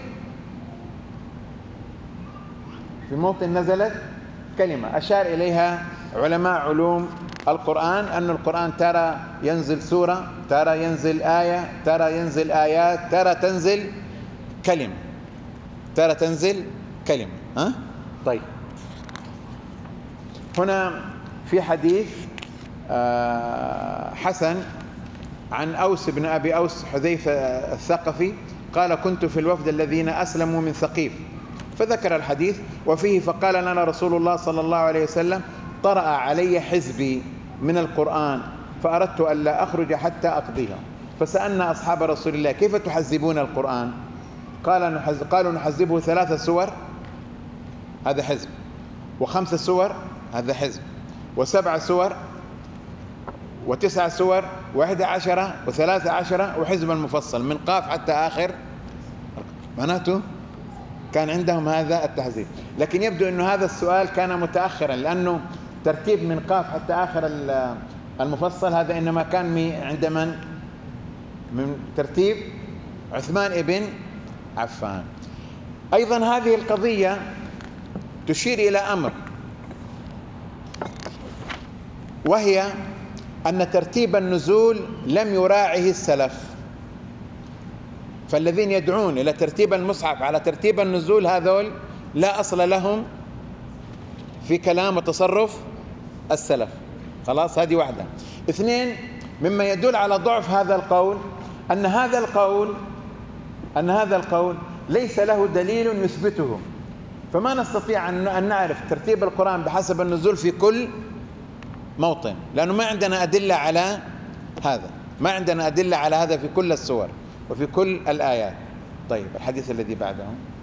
في موطن نزلت كلمة أشار إليها علماء علوم القرآن، أن القرآن ترى ينزل سورة، ترى ينزل آية، ترى ينزل آيات، ترى تنزل كلمة، ترى تنزل كلمة. ها؟ طيب، هنا في حديث حسن عن أوس بن أبي أوس حذيفة الثقفي قال: كنت في الوفد الذين أسلموا من ثقيف، فذكر الحديث وفيه: فقال لنا رسول الله صلى الله عليه وسلم: طرأ علي حزبي من القرآن فأردت أن لا أخرج حتى أقضيها، فسألنا أصحاب رسول الله: كيف تحزبون القرآن؟ قال نحز... قالوا: نحزبه ثلاث سور، هذا حزب، وخمس سور، هذا حزب، وسبع سور، وتسع سور، واحدى عشرة، وثلاثة عشرة، وحزب المفصل من قاف حتى آخر. معناته كان عندهم هذا التحزيب. لكن يبدو أن هذا السؤال كان متأخرا، لأنه ترتيب من قاف حتى آخر المفصل هذا إنما كان عند من؟ من ترتيب عثمان ابن عفان. أيضا هذه القضية تشير إلى أمر، وهي أن ترتيب النزول لم يراعه السلف. فالذين يدعون إلى ترتيب المصحف على ترتيب النزول هذول لا أصل لهم في كلام وتصرف السلف. خلاص، هذه واحدة. اثنين، مما يدل على ضعف هذا القول أن هذا القول أن هذا القول ليس له دليل يثبته، فما نستطيع أن نعرف ترتيب القرآن بحسب النزول في كل موطن، لأنه ما عندنا أدلة على هذا، ما عندنا أدلة على هذا في كل السور وفي كل الآيات. طيب، الحديث الذي بعده.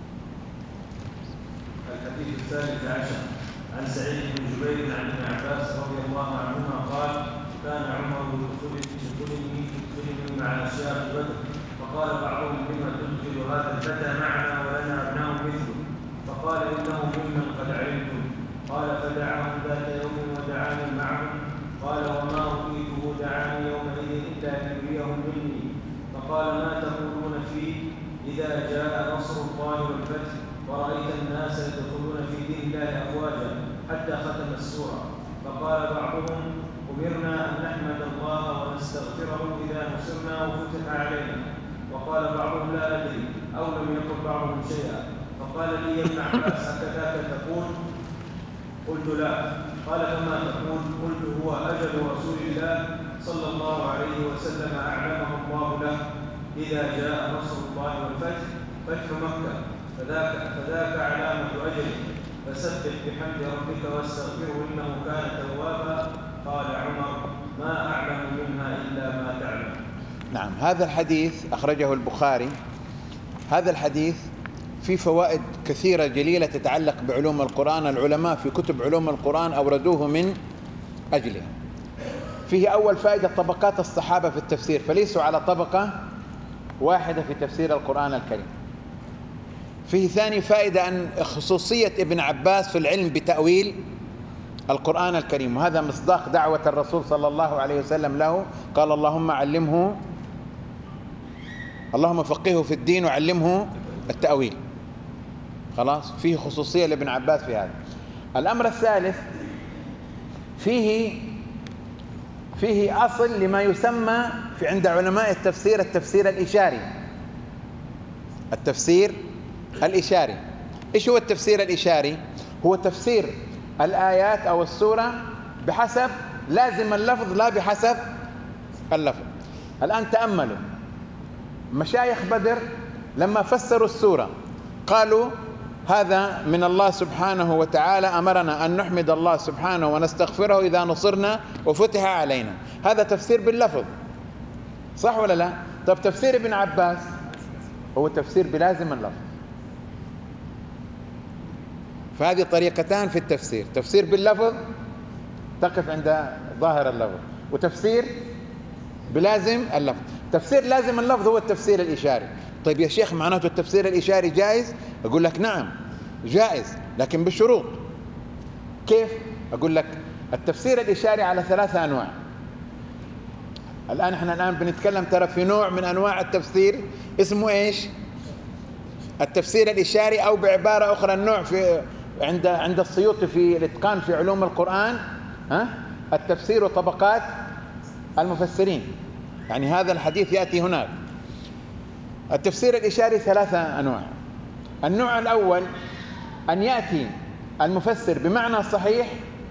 الحديث الثالث عشر عن سعيد بن جبير عن ابن عباس رضي الله عنهما قال: كان عمر يدخلني يدخلني مع أشياخ بدر، فقال بعضهم: لما تدخل هذا الفتى معنا ولنا أبناء مثله؟ فقال: إنه ممن قد علمتم. قال: فدعاهم ذات يوم ودعاني معهم. قال: وما أريده دعاني يومئذ إلا ليريهم مني. فقال: ما تقولون فيه إذا جاء نصر الله والفتح ورأيت الناس يدخلون في دين الله أفواجا، حتى ختم السورة؟ فقال بعضهم: أمرنا أن نحمد الله نصرنا وفتح علينا. وقال بعضهم لا ندري أو لم يقل بعضهم شيئا. فقال لي يا ابن عباس أكذاك تقول؟ قلت لا. قال فما تقول؟ قلت هو أجل رسول الله صلى الله عليه وسلم أعلمه الله له إذا جاء نصر الله والفتح فتح مكة فذاك, فذاك علامة أجله فسبح بحمد ربك واستغفره إنه كان توابا. قال عمر ما أعلم منها إلا ما تعلم. نعم، هذا الحديث أخرجه البخاري. هذا الحديث فيه فوائد كثيرة جليلة تتعلق بعلوم القرآن. العلماء في كتب علوم القرآن أوردوه من أجلها. فيه أول فائدة طبقات الصحابة في التفسير، فليسوا على طبقة واحدة في تفسير القرآن الكريم. فيه ثاني فائدة أن خصوصية ابن عباس في العلم بتأويل القرآن الكريم، وهذا مصداق دعوة الرسول صلى الله عليه وسلم له، قال اللهم علمه اللهم فقهه في الدين وعلمه التأويل. خلاص، فيه خصوصية لابن عباس في هذا. الأمر الثالث، فيه فيه أصل لما يسمى في عند علماء التفسير التفسير الإشاري. التفسير الإشاري، إيش هو التفسير الإشاري؟ هو تفسير الآيات أو السورة بحسب لازم اللفظ لا بحسب اللفظ. الآن تأملوا، مشايخ بدر لما فسروا السورة قالوا هذا من الله سبحانه وتعالى، أمرنا أن نحمد الله سبحانه ونستغفره إذا نصرنا وفتح علينا. هذا تفسير باللفظ، صح ولا لا؟ طب تفسير ابن عباس هو تفسير بلازم اللفظ. فهذه طريقتان في التفسير، تفسير باللفظ تقف عند ظاهر اللفظ، وتفسير بلازم اللفظ. تفسير لازم اللفظ هو التفسير الإشاري. طيب يا شيخ معناته التفسير الإشاري جائز؟ أقول لك نعم جائز، لكن بشروط. كيف؟ أقول لك التفسير الإشاري على ثلاثة أنواع. الآن احنا الآن بنتكلم ترى في نوع من أنواع التفسير اسمه إيش؟ التفسير الإشاري، أو بعبارة أخرى النوع في عند عند السيوطي في الإتقان في علوم القرآن، ها؟ التفسير وطبقات المفسرين. يعني هذا الحديث يأتي هناك. التفسير الإشاري ثلاثة أنواع. النوع الأول أن يأتي المفسر بمعنى صحيح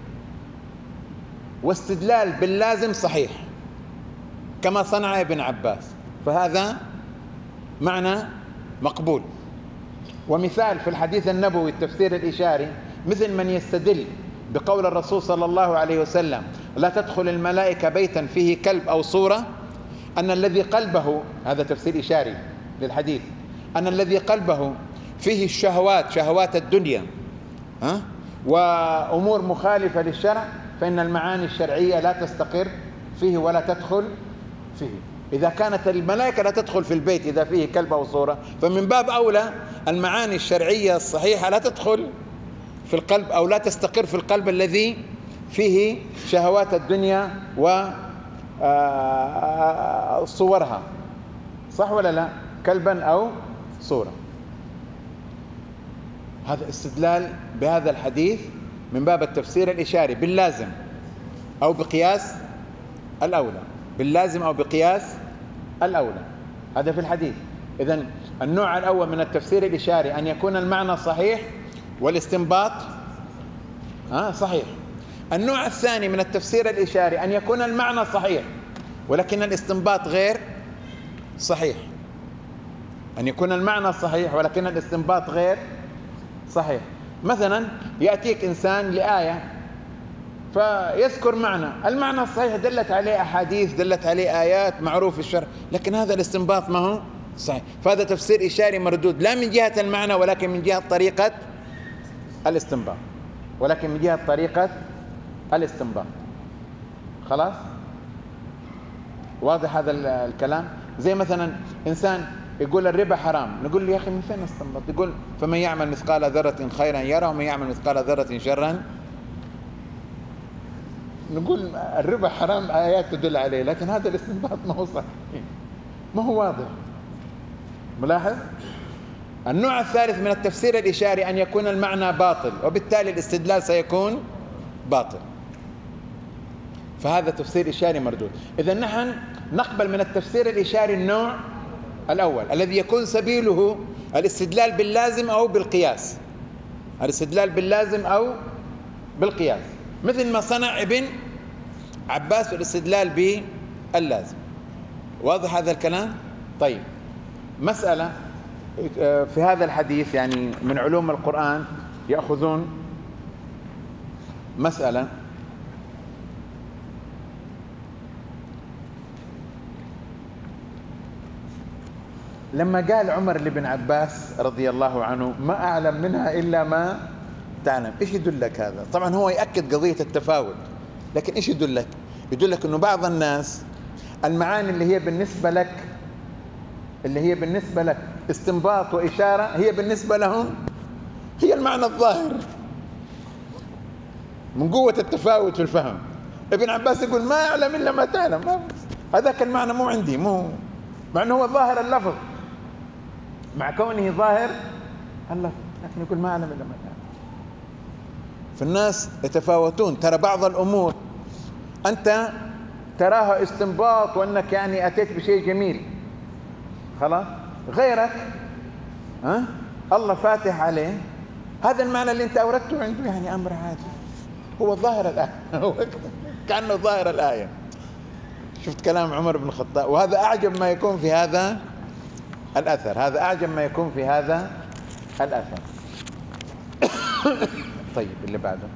واستدلال باللازم صحيح كما صنع ابن عباس، فهذا معنى مقبول. ومثال في الحديث النبوي التفسير الإشاري مثل من يستدل بقول الرسول صلى الله عليه وسلم لا تدخل الملائكة بيتا فيه كلب أو صورة، أن الذي قلبه، هذا تفسير إشاري للحديث، أن الذي قلبه فيه الشهوات شهوات الدنيا ها وأمور مخالفة للشرع، فإن المعاني الشرعية لا تستقر فيه ولا تدخل فيه. إذا كانت الملائكة لا تدخل في البيت إذا فيه كلب أو صورة، فمن باب أولى المعاني الشرعية الصحيحة لا تدخل في القلب أو لا تستقر في القلب الذي فيه شهوات الدنيا وصورها، صح ولا لا؟ كلبا أو صورة. هذا استدلال بهذا الحديث من باب التفسير الإشاري باللازم أو بقياس الأولى، باللازم أو بقياس الأولى، هذا في الحديث. إذن النوع الأول من التفسير الإشاري أن يكون المعنى صحيح والاستنباط آه صحيح. النوع الثاني من التفسير الإشاري أن يكون المعنى صحيح ولكن الاستنباط غير صحيح. أن يكون المعنى صحيح ولكن الاستنباط غير صحيح. مثلا يأتيك إنسان لآية فيذكر معنى، المعنى الصحيح دلت عليه أحاديث دلت عليه آيات معروف في الشرع، لكن هذا الاستنباط ما هو صحيح، فهذا تفسير إشاري مردود لا من جهة المعنى ولكن من جهة طريقة الاستنباط ولكن من جهة طريقة الاستنباط. خلاص واضح هذا الكلام؟ زي مثلا إنسان يقول الربا حرام، نقول له يا أخي من فين استنبط؟ يقول فمن يعمل مثقال ذرة خيرا يرى ومن يعمل مثقال ذرة شرا. نقول الربا حرام آيات تدل عليه، لكن هذا الاستنباط ما هو صحيح، ما هو واضح. ملاحظ؟ النوع الثالث من التفسير الإشاري أن يكون المعنى باطل وبالتالي الاستدلال سيكون باطل. فهذا تفسير إشاري مردود. إذا نحن نقبل من التفسير الإشاري النوع الأول الذي يكون سبيله الاستدلال باللازم أو بالقياس، الاستدلال باللازم أو بالقياس، مثل ما صنع ابن عباس الاستدلال باللازم. واضح هذا الكلام؟ طيب، مسألة في هذا الحديث، يعني من علوم القرآن يأخذون مسألة لما قال عمر لابن عباس رضي الله عنه ما أعلم منها إلا ما تعلم، إيش يدلك هذا؟ طبعا هو يأكد قضية التفاوت، لكن إيش يدلك؟ يدلك أنه بعض الناس المعاني اللي هي بالنسبة لك اللي هي بالنسبة لك استنباط وإشارة، هي بالنسبة لهم هي المعنى الظاهر من قوة التفاوت في الفهم. ابن عباس يقول ما أعلم إلا ما تعلم، هذاك المعنى مو عندي، مو مع أنه هو ظاهر اللفظ، مع كونه ظاهر اللفظ، لكن يقول ما أعلم إلا ما تعلم. فالناس يتفاوتون. ترى بعض الأمور أنت تراها استنباط وأنك يعني أتيت بشيء جميل، خلاص، غيرك ها الله فاتح عليه هذا المعنى اللي أنت أوردته عنده يعني أمر عادي، هو ظاهر الآية هو كأنه ظاهر الآية. شفت كلام عمر بن الخطاب؟ وهذا أعجب ما يكون في هذا الأثر، هذا أعجب ما يكون في هذا الأثر. طيب، اللي بعده.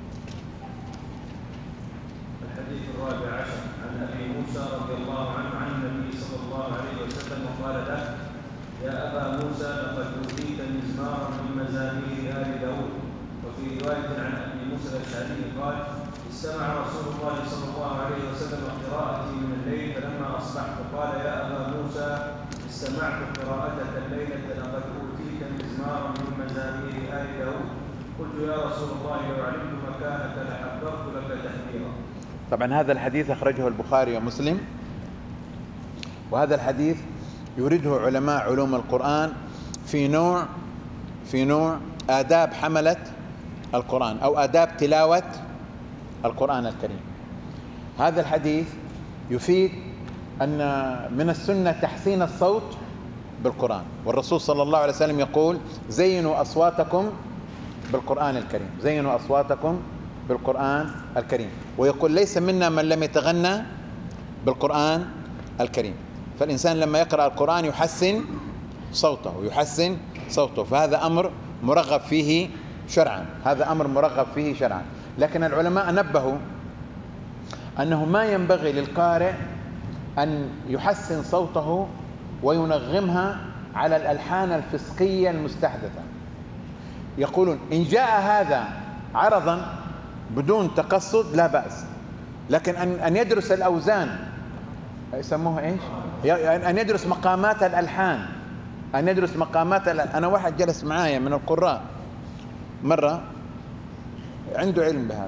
الحديث الرابع عشر عن أبي موسى رضي الله عنه عن النبي صلى الله عليه وسلم وقال له: يا أبا موسى لقد أوتيت مزمارا من مزامير آل داود. وفي رواية عن أبي موسى الأشعري قال: استمع رسول الله صلى الله عليه وسلم قراءتي من الليل، فلما أصبحت قال: يا أبا موسى استمعت قراءتك الليلة لقد أوتيت مزمارا من مزامير آل داود. قلت: يا رسول الله لو علمت مكانك لحببت لك تحبيرا. طبعا هذا الحديث أخرجه البخاري ومسلم، وهذا الحديث يورده علماء علوم القرآن في نوع في نوع آداب حملة القرآن أو آداب تلاوة القرآن الكريم. هذا الحديث يفيد أن من السنة تحسين الصوت بالقرآن، والرسول صلى الله عليه وسلم يقول: زينوا أصواتكم بالقرآن الكريم، زينوا أصواتكم بالقرآن الكريم. ويقول: ليس منا من لم يتغنى بالقرآن الكريم. فالإنسان لما يقرأ القرآن يحسن صوته يحسن صوته فهذا أمر مرغب فيه شرعا، هذا أمر مرغب فيه شرعا. لكن العلماء نبهوا أنه ما ينبغي للقارئ أن يحسن صوته وينغمها على الألحان الفسقية المستحدثة. يقولون إن جاء هذا عرضا بدون تقصد لا بأس، لكن أن يدرس الأوزان، يسموها إيش؟ أن يدرس مقامات الألحان، أن يدرس مقامات الألحان. أنا واحد جلس معايا من القراء مرة عنده علم بهذا،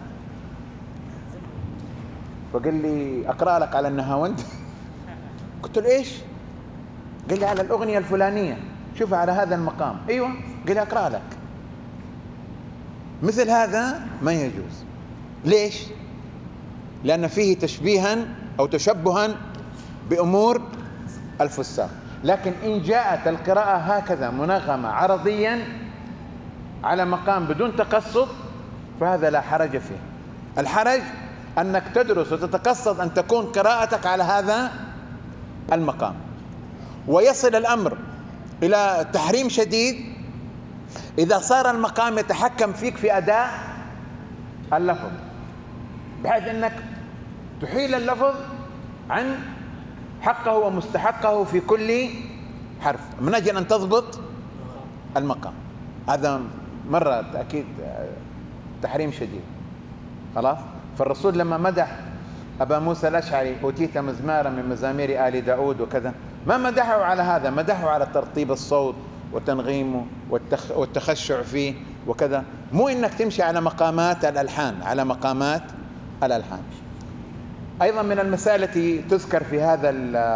فقال لي: أقرأ لك على النهاوند؟ قلت له: إيش؟ قال لي: على الأغنية الفلانية، شوف على هذا المقام. أيوة. قال لي: أقرأ لك. مثل هذا ما يجوز. ليش؟ لأن فيه تشبيها أو تشبها بأمور الفساق. لكن إن جاءت القراءة هكذا منغمة عرضيا على مقام بدون تقصد فهذا لا حرج فيه. الحرج أنك تدرس وتتقصد أن تكون قراءتك على هذا المقام، ويصل الأمر إلى تحريم شديد إذا صار المقام يتحكم فيك في أداء اللفظ، بحيث أنك تحيل اللفظ عن حقه ومستحقه في كل حرف من أجل أن تضبط المقام. هذا مرة أكيد تحريم شديد. خلاص. فالرسول لما مدح أبا موسى الأشعري: أوتيت مزمارا من مزامير آل داود وكذا، ما مدحه على هذا، مدحه على ترطيب الصوت وتنغيمه والتخ... والتخشع فيه وكذا، مو إنك تمشي على مقامات الألحان، على مقامات الألحان. أيضا من المسائل التي تذكر في هذا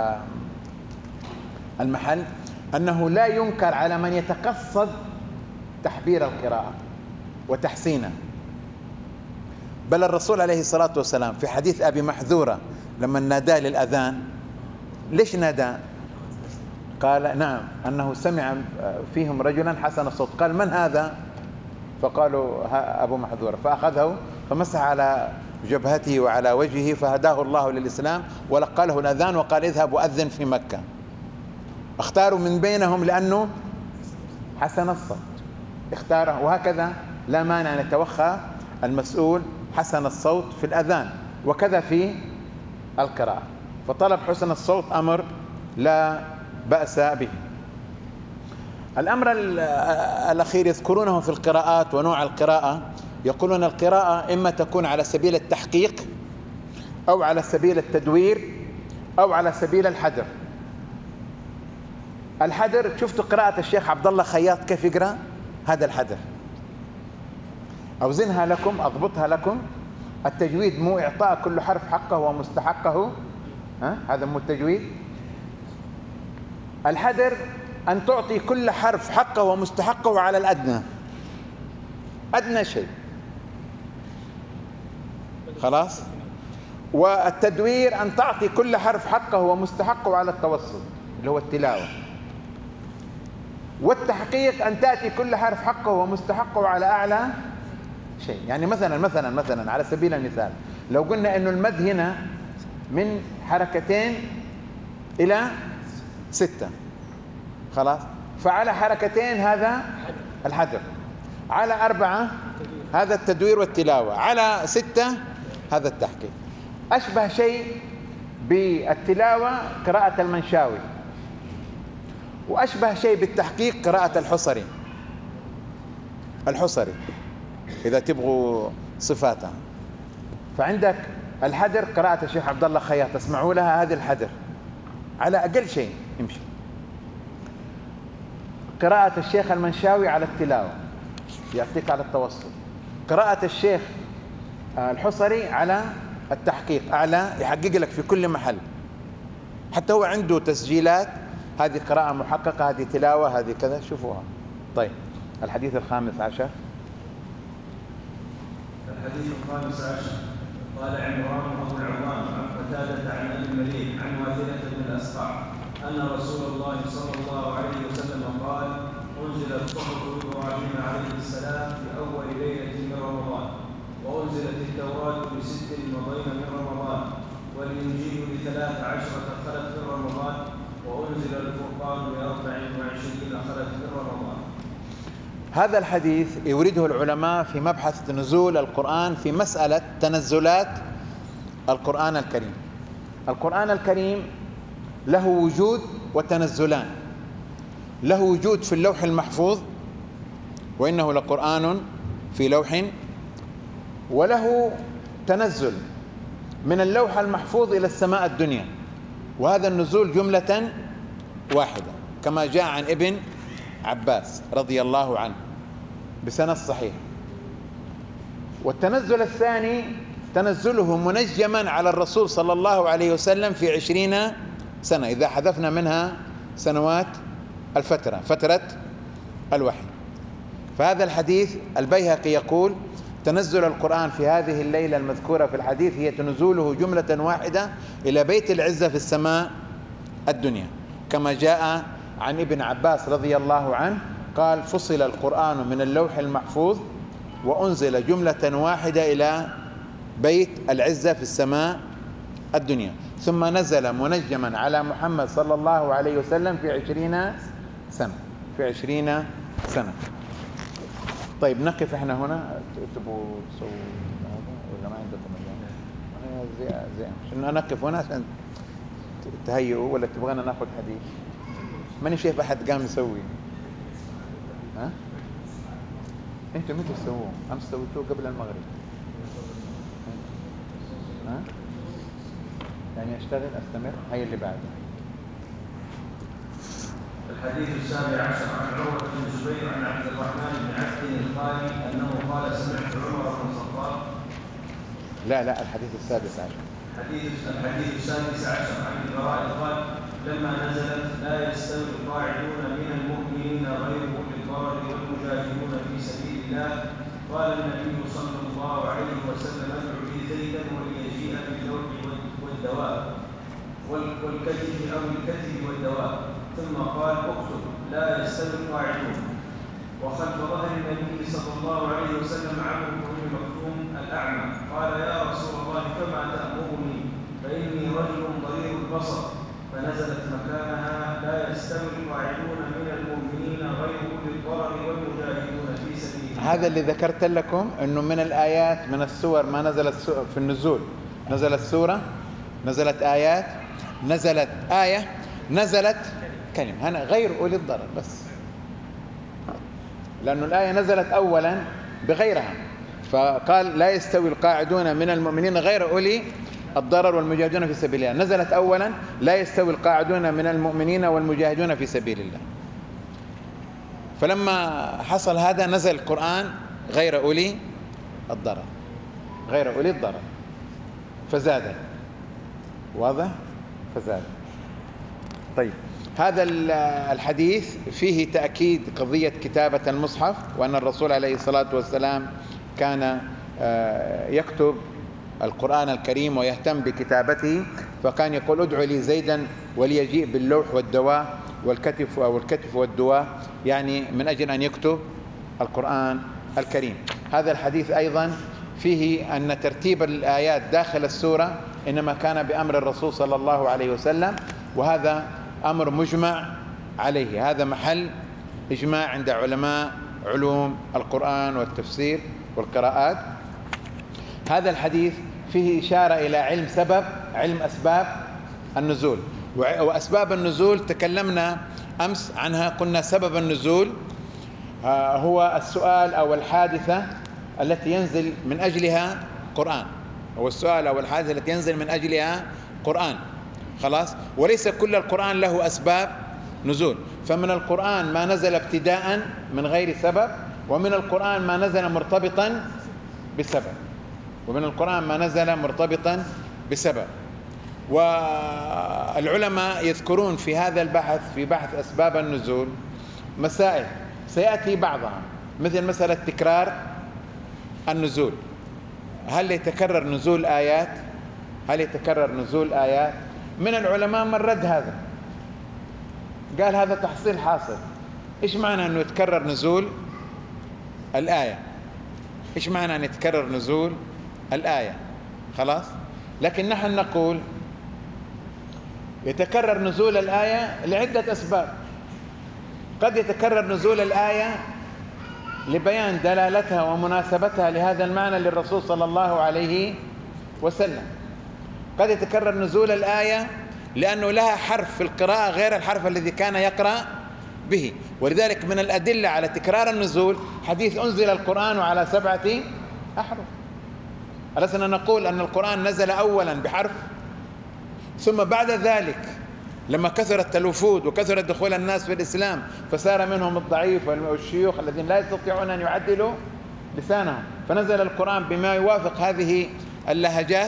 المحل أنه لا ينكر على من يتقصد تحبير القراءة وتحسينها، بل الرسول عليه الصلاة والسلام في حديث أبي محذورة لما نادى للأذان، ليش نادى؟ قال نعم أنه سمع فيهم رجلا حسن الصوت، قال من هذا؟ فقالوا أبو محذورة، فأخذه فمسح على جبهته وعلى وجهه فهداه الله للإسلام ولقى له الأذان وقال اذهب وأذن في مكة. اختاروا من بينهم لأنه حسن الصوت، اختاره. وهكذا لا مانع أن يتوخى المسؤول حسن الصوت في الأذان، وكذا في القراءة. فطلب حسن الصوت أمر لا بأس به. الأمر الأخير يذكرونه في القراءات ونوع القراءة، يقولون القراءة إما تكون على سبيل التحقيق أو على سبيل التدوير أو على سبيل الحدر. الحدر، شفت قراءة الشيخ عبد الله خياط كيف يقرأ؟ هذا الحدر. أوزنها لكم، أضبطها لكم. التجويد مو إعطاء كل حرف حقه ومستحقه، ها؟ هذا مو التجويد. الحدر أن تعطي كل حرف حقه ومستحقه على الأدنى، أدنى شيء، خلاص. والتدوير أن تعطي كل حرف حقه ومستحقه على التوسط اللي هو التلاوة. والتحقيق أن تأتي كل حرف حقه ومستحقه على أعلى شيء. يعني مثلا مثلا مثلا على سبيل المثال لو قلنا إنه المد هنا من حركتين إلى ستة، خلاص، فعلى حركتين هذا الحذر، على أربعة هذا التدوير والتلاوة، على ستة هذا التحقيق. أشبه شيء بالتلاوة قراءة المنشاوي، وأشبه شيء بالتحقيق قراءة الحصري. الحصري إذا تبغوا صفاتها، فعندك الحدر قراءة الشيخ عبد الله خياط، تسمعوا لها هذه الحدر على أقل شيء يمشي. قراءة الشيخ المنشاوي على التلاوة يعطيك على التوسط. قراءة الشيخ الحصري على التحقيق أعلى، يحقق لك في كل محل. حتى هو عنده تسجيلات، هذه قراءة محققة، هذه تلاوة، هذه كذا، شوفوها. طيب الحديث الخامس عشر. الحديث الخامس عشر. قال عمران أبو العوام عن قتادة عن أبي المليح عن واثلة بن الأسقع أن رسول الله صلى الله عليه وسلم قال: أنزلت صحف إبراهيم عليه السلام في أول ليلة من رمضان، وأنزلت التوراة لست مضين من رمضان، والإنجيل لثلاث عشرة خلت من رمضان، وأنزل الفرقان لأربع وعشرين خلت من رمضان. هذا الحديث يورده العلماء في مبحث نزول القرآن، في مسألة تنزلات القرآن الكريم. القرآن الكريم له وجود وتنزلان. له وجود في اللوح المحفوظ، وإنه لقرآن في لوح، وله تنزل من اللوح المحفوظ إلى السماء الدنيا، وهذا النزول جملة واحدة كما جاء عن ابن عباس رضي الله عنه بسند صحيح. والتنزل الثاني تنزله منجما على الرسول صلى الله عليه وسلم في عشرين سنة، إذا حذفنا منها سنوات الفترة، فترة الوحي. فهذا الحديث البيهقي يقول: تنزل القرآن في هذه الليلة المذكورة في الحديث هي تنزوله جملة واحدة إلى بيت العزة في السماء الدنيا، كما جاء عن ابن عباس رضي الله عنه قال: فصل القرآن من اللوح المحفوظ وأنزل جملة واحدة إلى بيت العزة في السماء الدنيا، ثم نزل منجما على محمد صلى الله عليه وسلم في عشرين سنة، في عشرين سنة. طيب نقف احنا هنا، تبغوا تسووا هذا ولا ما عندكم مجال؟ زي زي عشان نقف هنا عشان تهيئوا، ولا تبغانا ناخذ حديث؟ ماني شايف احد قام يسوي. ها انتم متى تسووه؟ امس سويتوه قبل المغرب. ها يعني اشتغل استمر. هي اللي بعده. الحديث السابع عشر. عن عروة بن الزبير عن عبد الرحمن بن عبد الخالي أنه قال: سمعت عمر بن الخطاب. لا لا الحديث السادس عشر. حديث الحديث السادس عشر. عن البراء قال: لما نزلت: لا يستوي القاعدون من المؤمنين غير أولي الضرر والمجاهدون في سبيل الله، قال النبي صلى الله عليه وسلم ادعوا لي زيدا وليجيء باللوح والدواء والكتف أو الكتف والدواء، ثم قال اكتب لا يستوي القاعدون. وخلف ظهر النبي صلى الله عليه وسلم عمرو بن ام مكتوم الأعمى قال يا رسول الله فما تأمرني فإني رجل ضرير البصر، فنزلت مكانها لا يستوي القاعدون من المؤمنين غير أولي الضرر والمجاهدون في سبيل الله. هذا اللي ذكرت لكم أنه من الآيات من السور ما نزلت في النزول، نزلت سورة، نزلت آيات، نزلت آية، نزلت كلمة، هنا غير أولي الضرر بس، لأن الآية نزلت أولا بغيرها، فقال لا يستوي القاعدون من المؤمنين غير أولي الضرر والمجاهدون في سبيل الله، نزلت أولا لا يستوي القاعدون من المؤمنين والمجاهدون في سبيل الله. فلما حصل هذا نزل القرآن غير أولي الضرر، غير أولي الضرر، فزاد. واضح؟ فزاد. طيب، هذا الحديث فيه تأكيد قضية كتابة المصحف، وأن الرسول عليه الصلاة والسلام كان يكتب القرآن الكريم ويهتم بكتابته، فكان يقول ادعوا لي زيدا وليجيء باللوح والدواء والكتف أو الكتف والدواء، يعني من أجل أن يكتب القرآن الكريم. هذا الحديث أيضا فيه أن ترتيب الآيات داخل السورة إنما كان بأمر الرسول صلى الله عليه وسلم، وهذا أمر مجمع عليه، هذا محل إجماع عند علماء علوم القرآن والتفسير والقراءات. هذا الحديث فيه إشارة إلى علم سبب علم أسباب النزول، وأسباب النزول تكلمنا أمس عنها، قلنا سبب النزول هو السؤال أو الحادثة التي ينزل من أجلها قرآن، هو السؤال أو الحادثة التي ينزل من أجلها قرآن، خلاص. وليس كل القرآن له أسباب نزول، فمن القرآن ما نزل ابتداء من غير سبب، ومن القرآن ما نزل مرتبطا بسبب، ومن القرآن ما نزل مرتبطا بسبب. والعلماء يذكرون في هذا البحث، في بحث أسباب النزول، مسائل سيأتي بعضها، مثل مسألة تكرار النزول، هل يتكرر نزول آيات؟ هل يتكرر نزول آيات؟ من العلماء من رد هذا، قال هذا تحصيل حاصل. إيش معنى أنه يتكرر نزول الآية؟ إيش معنى أن يتكرر نزول الآية؟ خلاص. لكن نحن نقول يتكرر نزول الآية لعدة أسباب. قد يتكرر نزول الآية لبيان دلالتها ومناسبتها لهذا المعنى للرسول صلى الله عليه وسلم. قد يتكرر نزول الآية لأنه لها حرف في القراءة غير الحرف الذي كان يقرأ به، ولذلك من الأدلة على تكرار النزول حديث أنزل القرآن على سبعة أحرف. ألسنا نقول أن القرآن نزل أولا بحرف، ثم بعد ذلك لما كثرت الوفود وكثرت دخول الناس في الإسلام فصار منهم الضعيف والشيوخ الذين لا يستطيعون أن يعدلوا لسانهم، فنزل القرآن بما يوافق هذه اللهجات.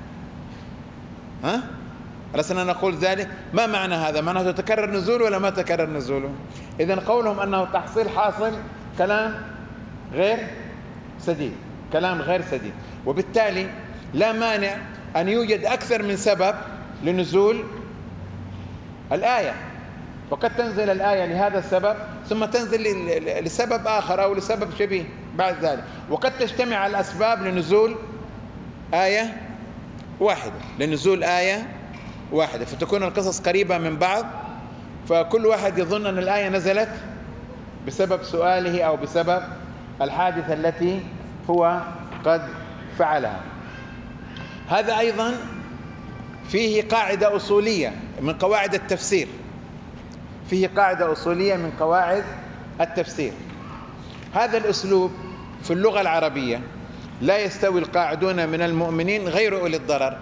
ها؟ ألسنا نقول ذلك؟ ما معنى هذا؟ معناه تكرر نزوله ولا ما تكرر نزوله؟ إذن قولهم أنه تحصيل حاصل كلام غير سديد، كلام غير سديد، وبالتالي لا مانع أن يوجد أكثر من سبب لنزول الآية، وقد تنزل الآية لهذا السبب ثم تنزل لسبب آخر أو لسبب شبيه بعد ذلك، وقد تجتمع الأسباب لنزول آية واحدة، لنزول آية واحدة، فتكون القصص قريبة من بعض، فكل واحد يظن أن الآية نزلت بسبب سؤاله أو بسبب الحادثة التي هو قد فعلها. هذا أيضا فيه قاعدة أصولية من قواعد التفسير، فيه قاعدة أصولية من قواعد التفسير. هذا الأسلوب في اللغة العربية لا يستوي القاعدون من المؤمنين غير أولي الضرر،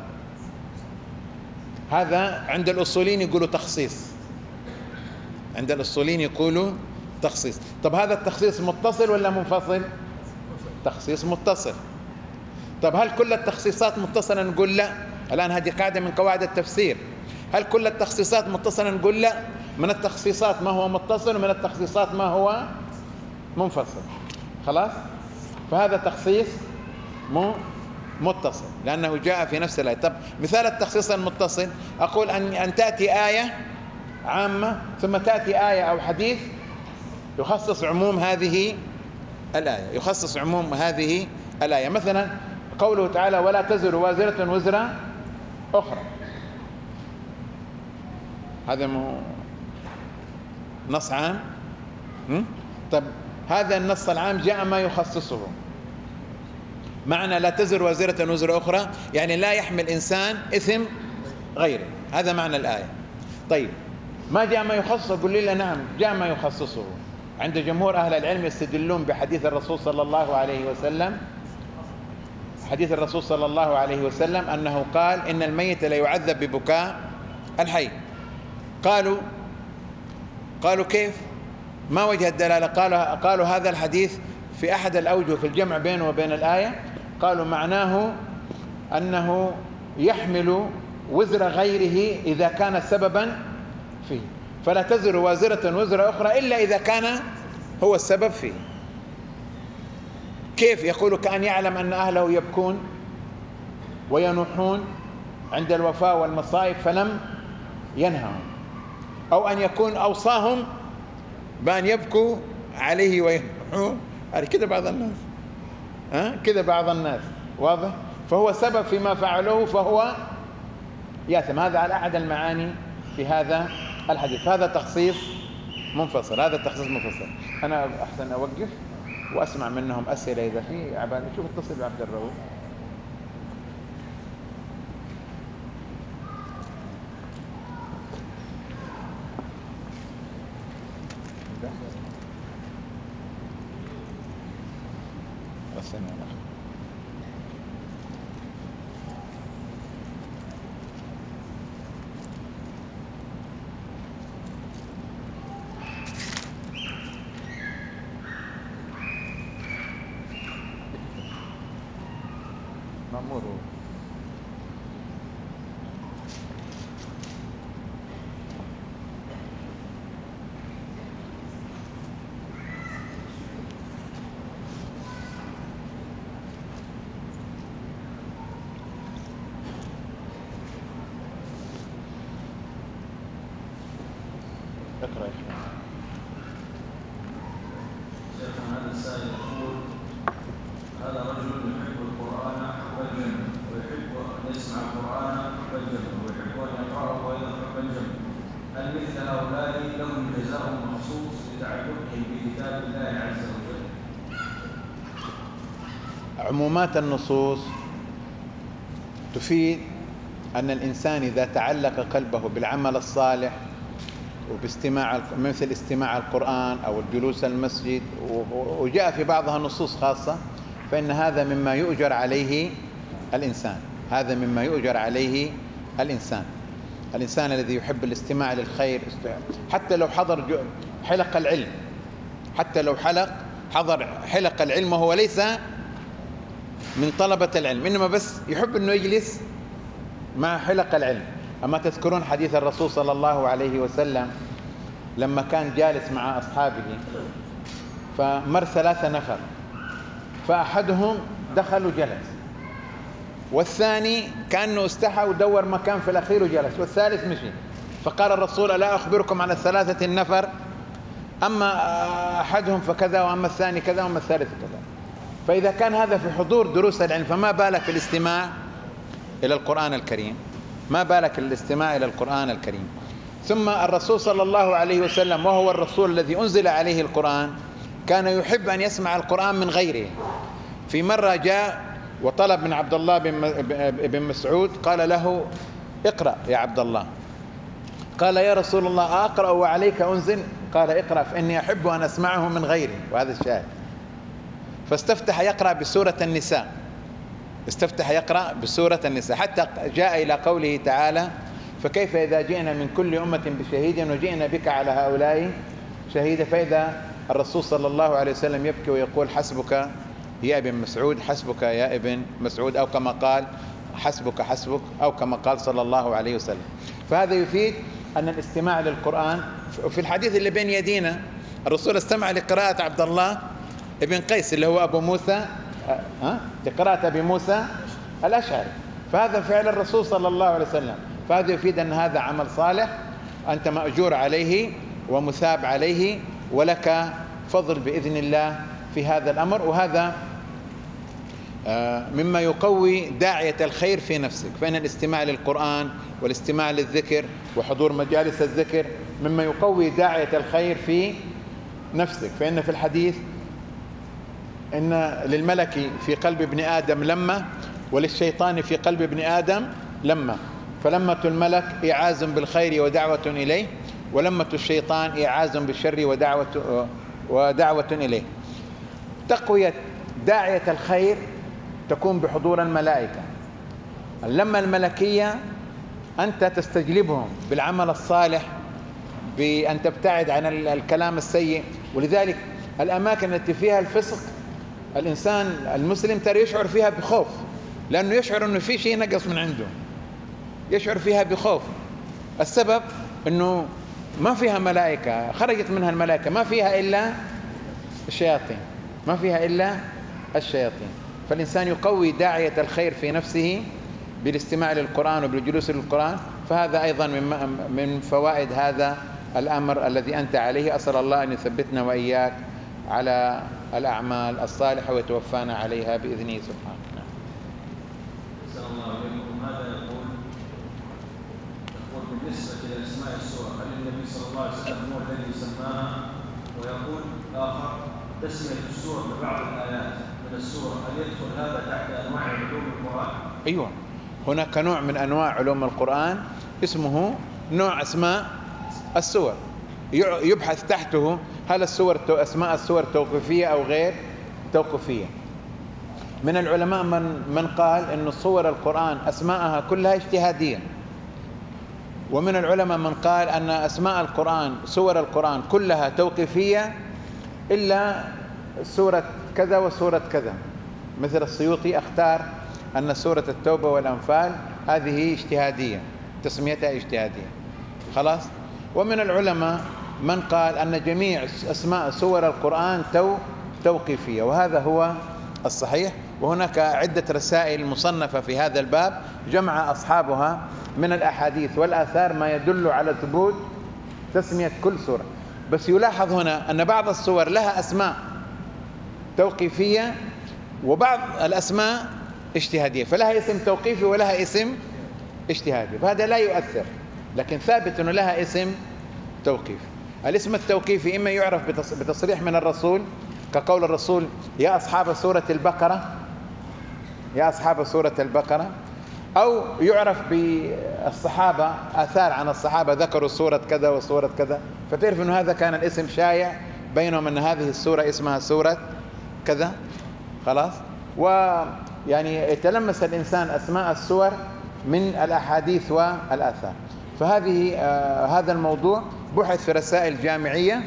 هذا عند الأصوليين يقولوا تخصيص، عند الأصوليين يقولوا تخصيص. طب هذا التخصيص متصل ولا منفصل؟ تخصيص متصل. طب هل كل التخصيصات متصلة؟ نقول لا. الآن هذه قاعدة من قواعد التفسير، هل كل التخصيصات متصلة؟ نقول لا. من التخصيصات ما هو متصل ومن التخصيصات ما هو منفصل. خلاص. فهذا تخصيص مو متصل لأنه جاء في نفس الآية. طب مثال التخصيص المتصل أقول أن أن تأتي آية عامة ثم تأتي آية أو حديث يخصص عموم هذه الآية، يخصص عموم هذه الآية. مثلا قوله تعالى ولا تزر وازرة وزر أخرى، هذا مو نص عام. طب هذا النص العام جاء ما يخصصه. معنى لا تزر وازرة وزر أخرى يعني لا يحمل إنسان إثم غيره، هذا معنى الآية. طيب ما جاء ما يخصصه؟ قل لي نعم جاء ما يخصصه. عند جمهور أهل العلم يستدلون بحديث الرسول صلى الله عليه وسلم، حديث الرسول صلى الله عليه وسلم أنه قال إن الميت لا يعذب ببكاء الحي. قالوا قالوا كيف؟ ما وجه الدلالة؟ قالوا قالوا هذا الحديث في أحد الأوجه في الجمع بينه وبين الآية، قالوا معناه أنه يحمل وزر غيره إذا كان سببا فيه، فلا تزر وازرة وزر أخرى إلا إذا كان هو السبب فيه. كيف؟ يقول كأن يعلم أن أهله يبكون وينوحون عند الوفاة والمصائب فلم ينههم، أو أن يكون أوصاهم بأن يبكوا عليه وينوحوا. هذا كده بعض الناس، ها كده بعض الناس، واضح؟ فهو سبب فيما فعلوه فهو يأثم. هذا على أحد المعاني في هذا الحديث. هذا تخصيص منفصل، هذا تخصيص منفصل. أنا أحسن أوقف وأسمع منهم أسئلة إذا في عبالي. شوف اتصل بعبد الرؤوف. مأمور هو. اقرأ يا شيخ. شيخنا هذا السائل يقول هذا رجل يحب القرآن حب الجمع، ويحب أن يسمع القرآن حب الجمع، ويحب أن يقرأه أيضا حب الجمع. هل مثل هؤلاء لهم جزاء مخصوص لتعلقهم بكتاب الله عز وجل؟ عمومات النصوص تفيد أن الإنسان إذا تعلق قلبه بالعمل الصالح وباستماع مثل استماع القرآن أو الجلوس المسجد، وجاء في بعضها نصوص خاصة، فإن هذا مما يؤجر عليه الإنسان. هذا مما يؤجر عليه الإنسان. الإنسان الذي يحب الاستماع للخير، حتى لو حضر حلق العلم، حتى لو حلق حضر حلق العلم وهو ليس من طلبة العلم، إنما بس يحب أنه يجلس مع حلق العلم. أما تذكرون حديث الرسول صلى الله عليه وسلم لما كان جالس مع أصحابه فمر ثلاثة نفر، فأحدهم دخل وجلس، والثاني كأنه استحى ودور مكان في الأخير وجلس، والثالث مشي. فقال الرسول ألا أخبركم على الثلاثة النفر؟ أما أحدهم فكذا، وأما الثاني كذا، وأما الثالث كذا. فإذا كان هذا في حضور دروس العلم، فما بالك في الاستماع إلى القرآن الكريم؟ ما بالك الاستماع إلى القرآن الكريم؟ ثم الرسول صلى الله عليه وسلم وهو الرسول الذي أنزل عليه القرآن كان يحب أن يسمع القرآن من غيره. في مرة جاء وطلب من عبد الله بن مسعود، قال له اقرأ يا عبد الله. قال يا رسول الله أقرأ وعليك أنزل؟ قال اقرأ فإني أحب أن أسمعه من غيري، وهذا الشاهد. فاستفتح يقرأ بسورة النساء، استفتح يقرأ بسورة النساء حتى جاء إلى قوله تعالى فكيف إذا جئنا من كل أمة بشهيد وجئنا بك على هؤلاء شهيدا. فإذا الرسول صلى الله عليه وسلم يبكي ويقول حسبك يا ابن مسعود، حسبك يا ابن مسعود، أو كما قال حسبك حسبك، أو كما قال صلى الله عليه وسلم. فهذا يفيد أن الاستماع للقرآن. في الحديث اللي بين يدينا الرسول استمع لقراءة عبد الله ابن قيس اللي هو أبو موسى، ها قراءة أبي موسى الأشعري. فهذا فعل الرسول صلى الله عليه وسلم. فهذا يفيد أن هذا عمل صالح أنت مأجور عليه ومثاب عليه، ولك فضل بإذن الله في هذا الأمر. وهذا مما يقوي داعية الخير في نفسك، فإن الاستماع للقرآن والاستماع للذكر وحضور مجالس الذكر مما يقوي داعية الخير في نفسك. فإن في الحديث إن للملك في قلب ابن آدم لمة وللشيطان في قلب ابن آدم لمة، فلمة الملك إعاز بالخير ودعوة إليه، ولمة الشيطان إعاز بالشر ودعوة, ودعوة إليه. تقوية داعية الخير تكون بحضور الملائكة. اللمة الملكية أنت تستجلبهم بالعمل الصالح، بأن تبتعد عن الكلام السيء. ولذلك الأماكن التي فيها الفسق الإنسان المسلم ترى يشعر فيها بخوف، لأنه يشعر أنه في شيء نقص من عنده، يشعر فيها بخوف. السبب أنه ما فيها ملائكة، خرجت منها الملائكة، ما فيها إلا الشياطين، ما فيها إلا الشياطين. فالإنسان يقوي داعية الخير في نفسه بالاستماع للقرآن وبالجلوس للقرآن. فهذا أيضا من فوائد هذا الأمر الذي أنت عليه. أسأل الله أن يثبتنا وإياك على الأعمال الصالحة ويتوفانا عليها بإذنه سبحانه. نعم. أسأل الله عليكم. هذا يقول يقول بالنسبة لأسماء السور، هل النبي صلى الله عليه وسلم هو الذي سماها؟ ويقول آخر تسمية السور ببعض الآيات من السورة، هل يدخل هذا تحت أنواع علوم القرآن؟ أيوة، هناك نوع من أنواع علوم القرآن اسمه نوع أسماء السور، يبحث تحته هل السور أسماء السور توقيفية أو غير توقيفية. من العلماء من من قال إن صور القرآن أسماءها كلها اجتهادية، ومن العلماء من قال أن أسماء القرآن سور القرآن كلها توقيفية إلا سورة كذا وسورة كذا. مثل السيوطي اختار أن سورة التوبة والأنفال هذه اجتهادية، تسميتها اجتهادية، خلاص. ومن العلماء من قال أن جميع أسماء سور القرآن تو توقيفية، وهذا هو الصحيح. وهناك عدة رسائل مصنفة في هذا الباب جمع أصحابها من الأحاديث والآثار ما يدل على ثبوت تسمية كل سورة. بس يلاحظ هنا أن بعض السور لها أسماء توقيفية وبعض الأسماء اجتهادية، فلها اسم توقيفي ولها اسم اجتهادي، فهذا لا يؤثر، لكن ثابت أنه لها اسم توقيفي. الاسم التوقيفي إما يعرف بتصريح من الرسول كقول الرسول يا أصحاب سورة البقرة، يا أصحاب سورة البقرة، أو يعرف بالصحابة، آثار عن الصحابة ذكروا سورة كذا وسورة كذا، فتعرف أن هذا كان الاسم شائع بينهم أن هذه السورة اسمها سورة كذا، خلاص. ويعني يتلمس الإنسان أسماء السور من الأحاديث والآثار. فهذه آه هذا الموضوع بحث في رسائل جامعية،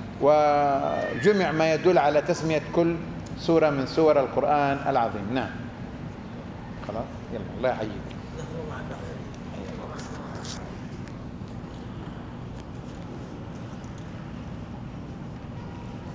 وجمع ما يدل على تسمية كل سورة من سور القرآن العظيم. نعم، خلاص، يلا الله يحييك.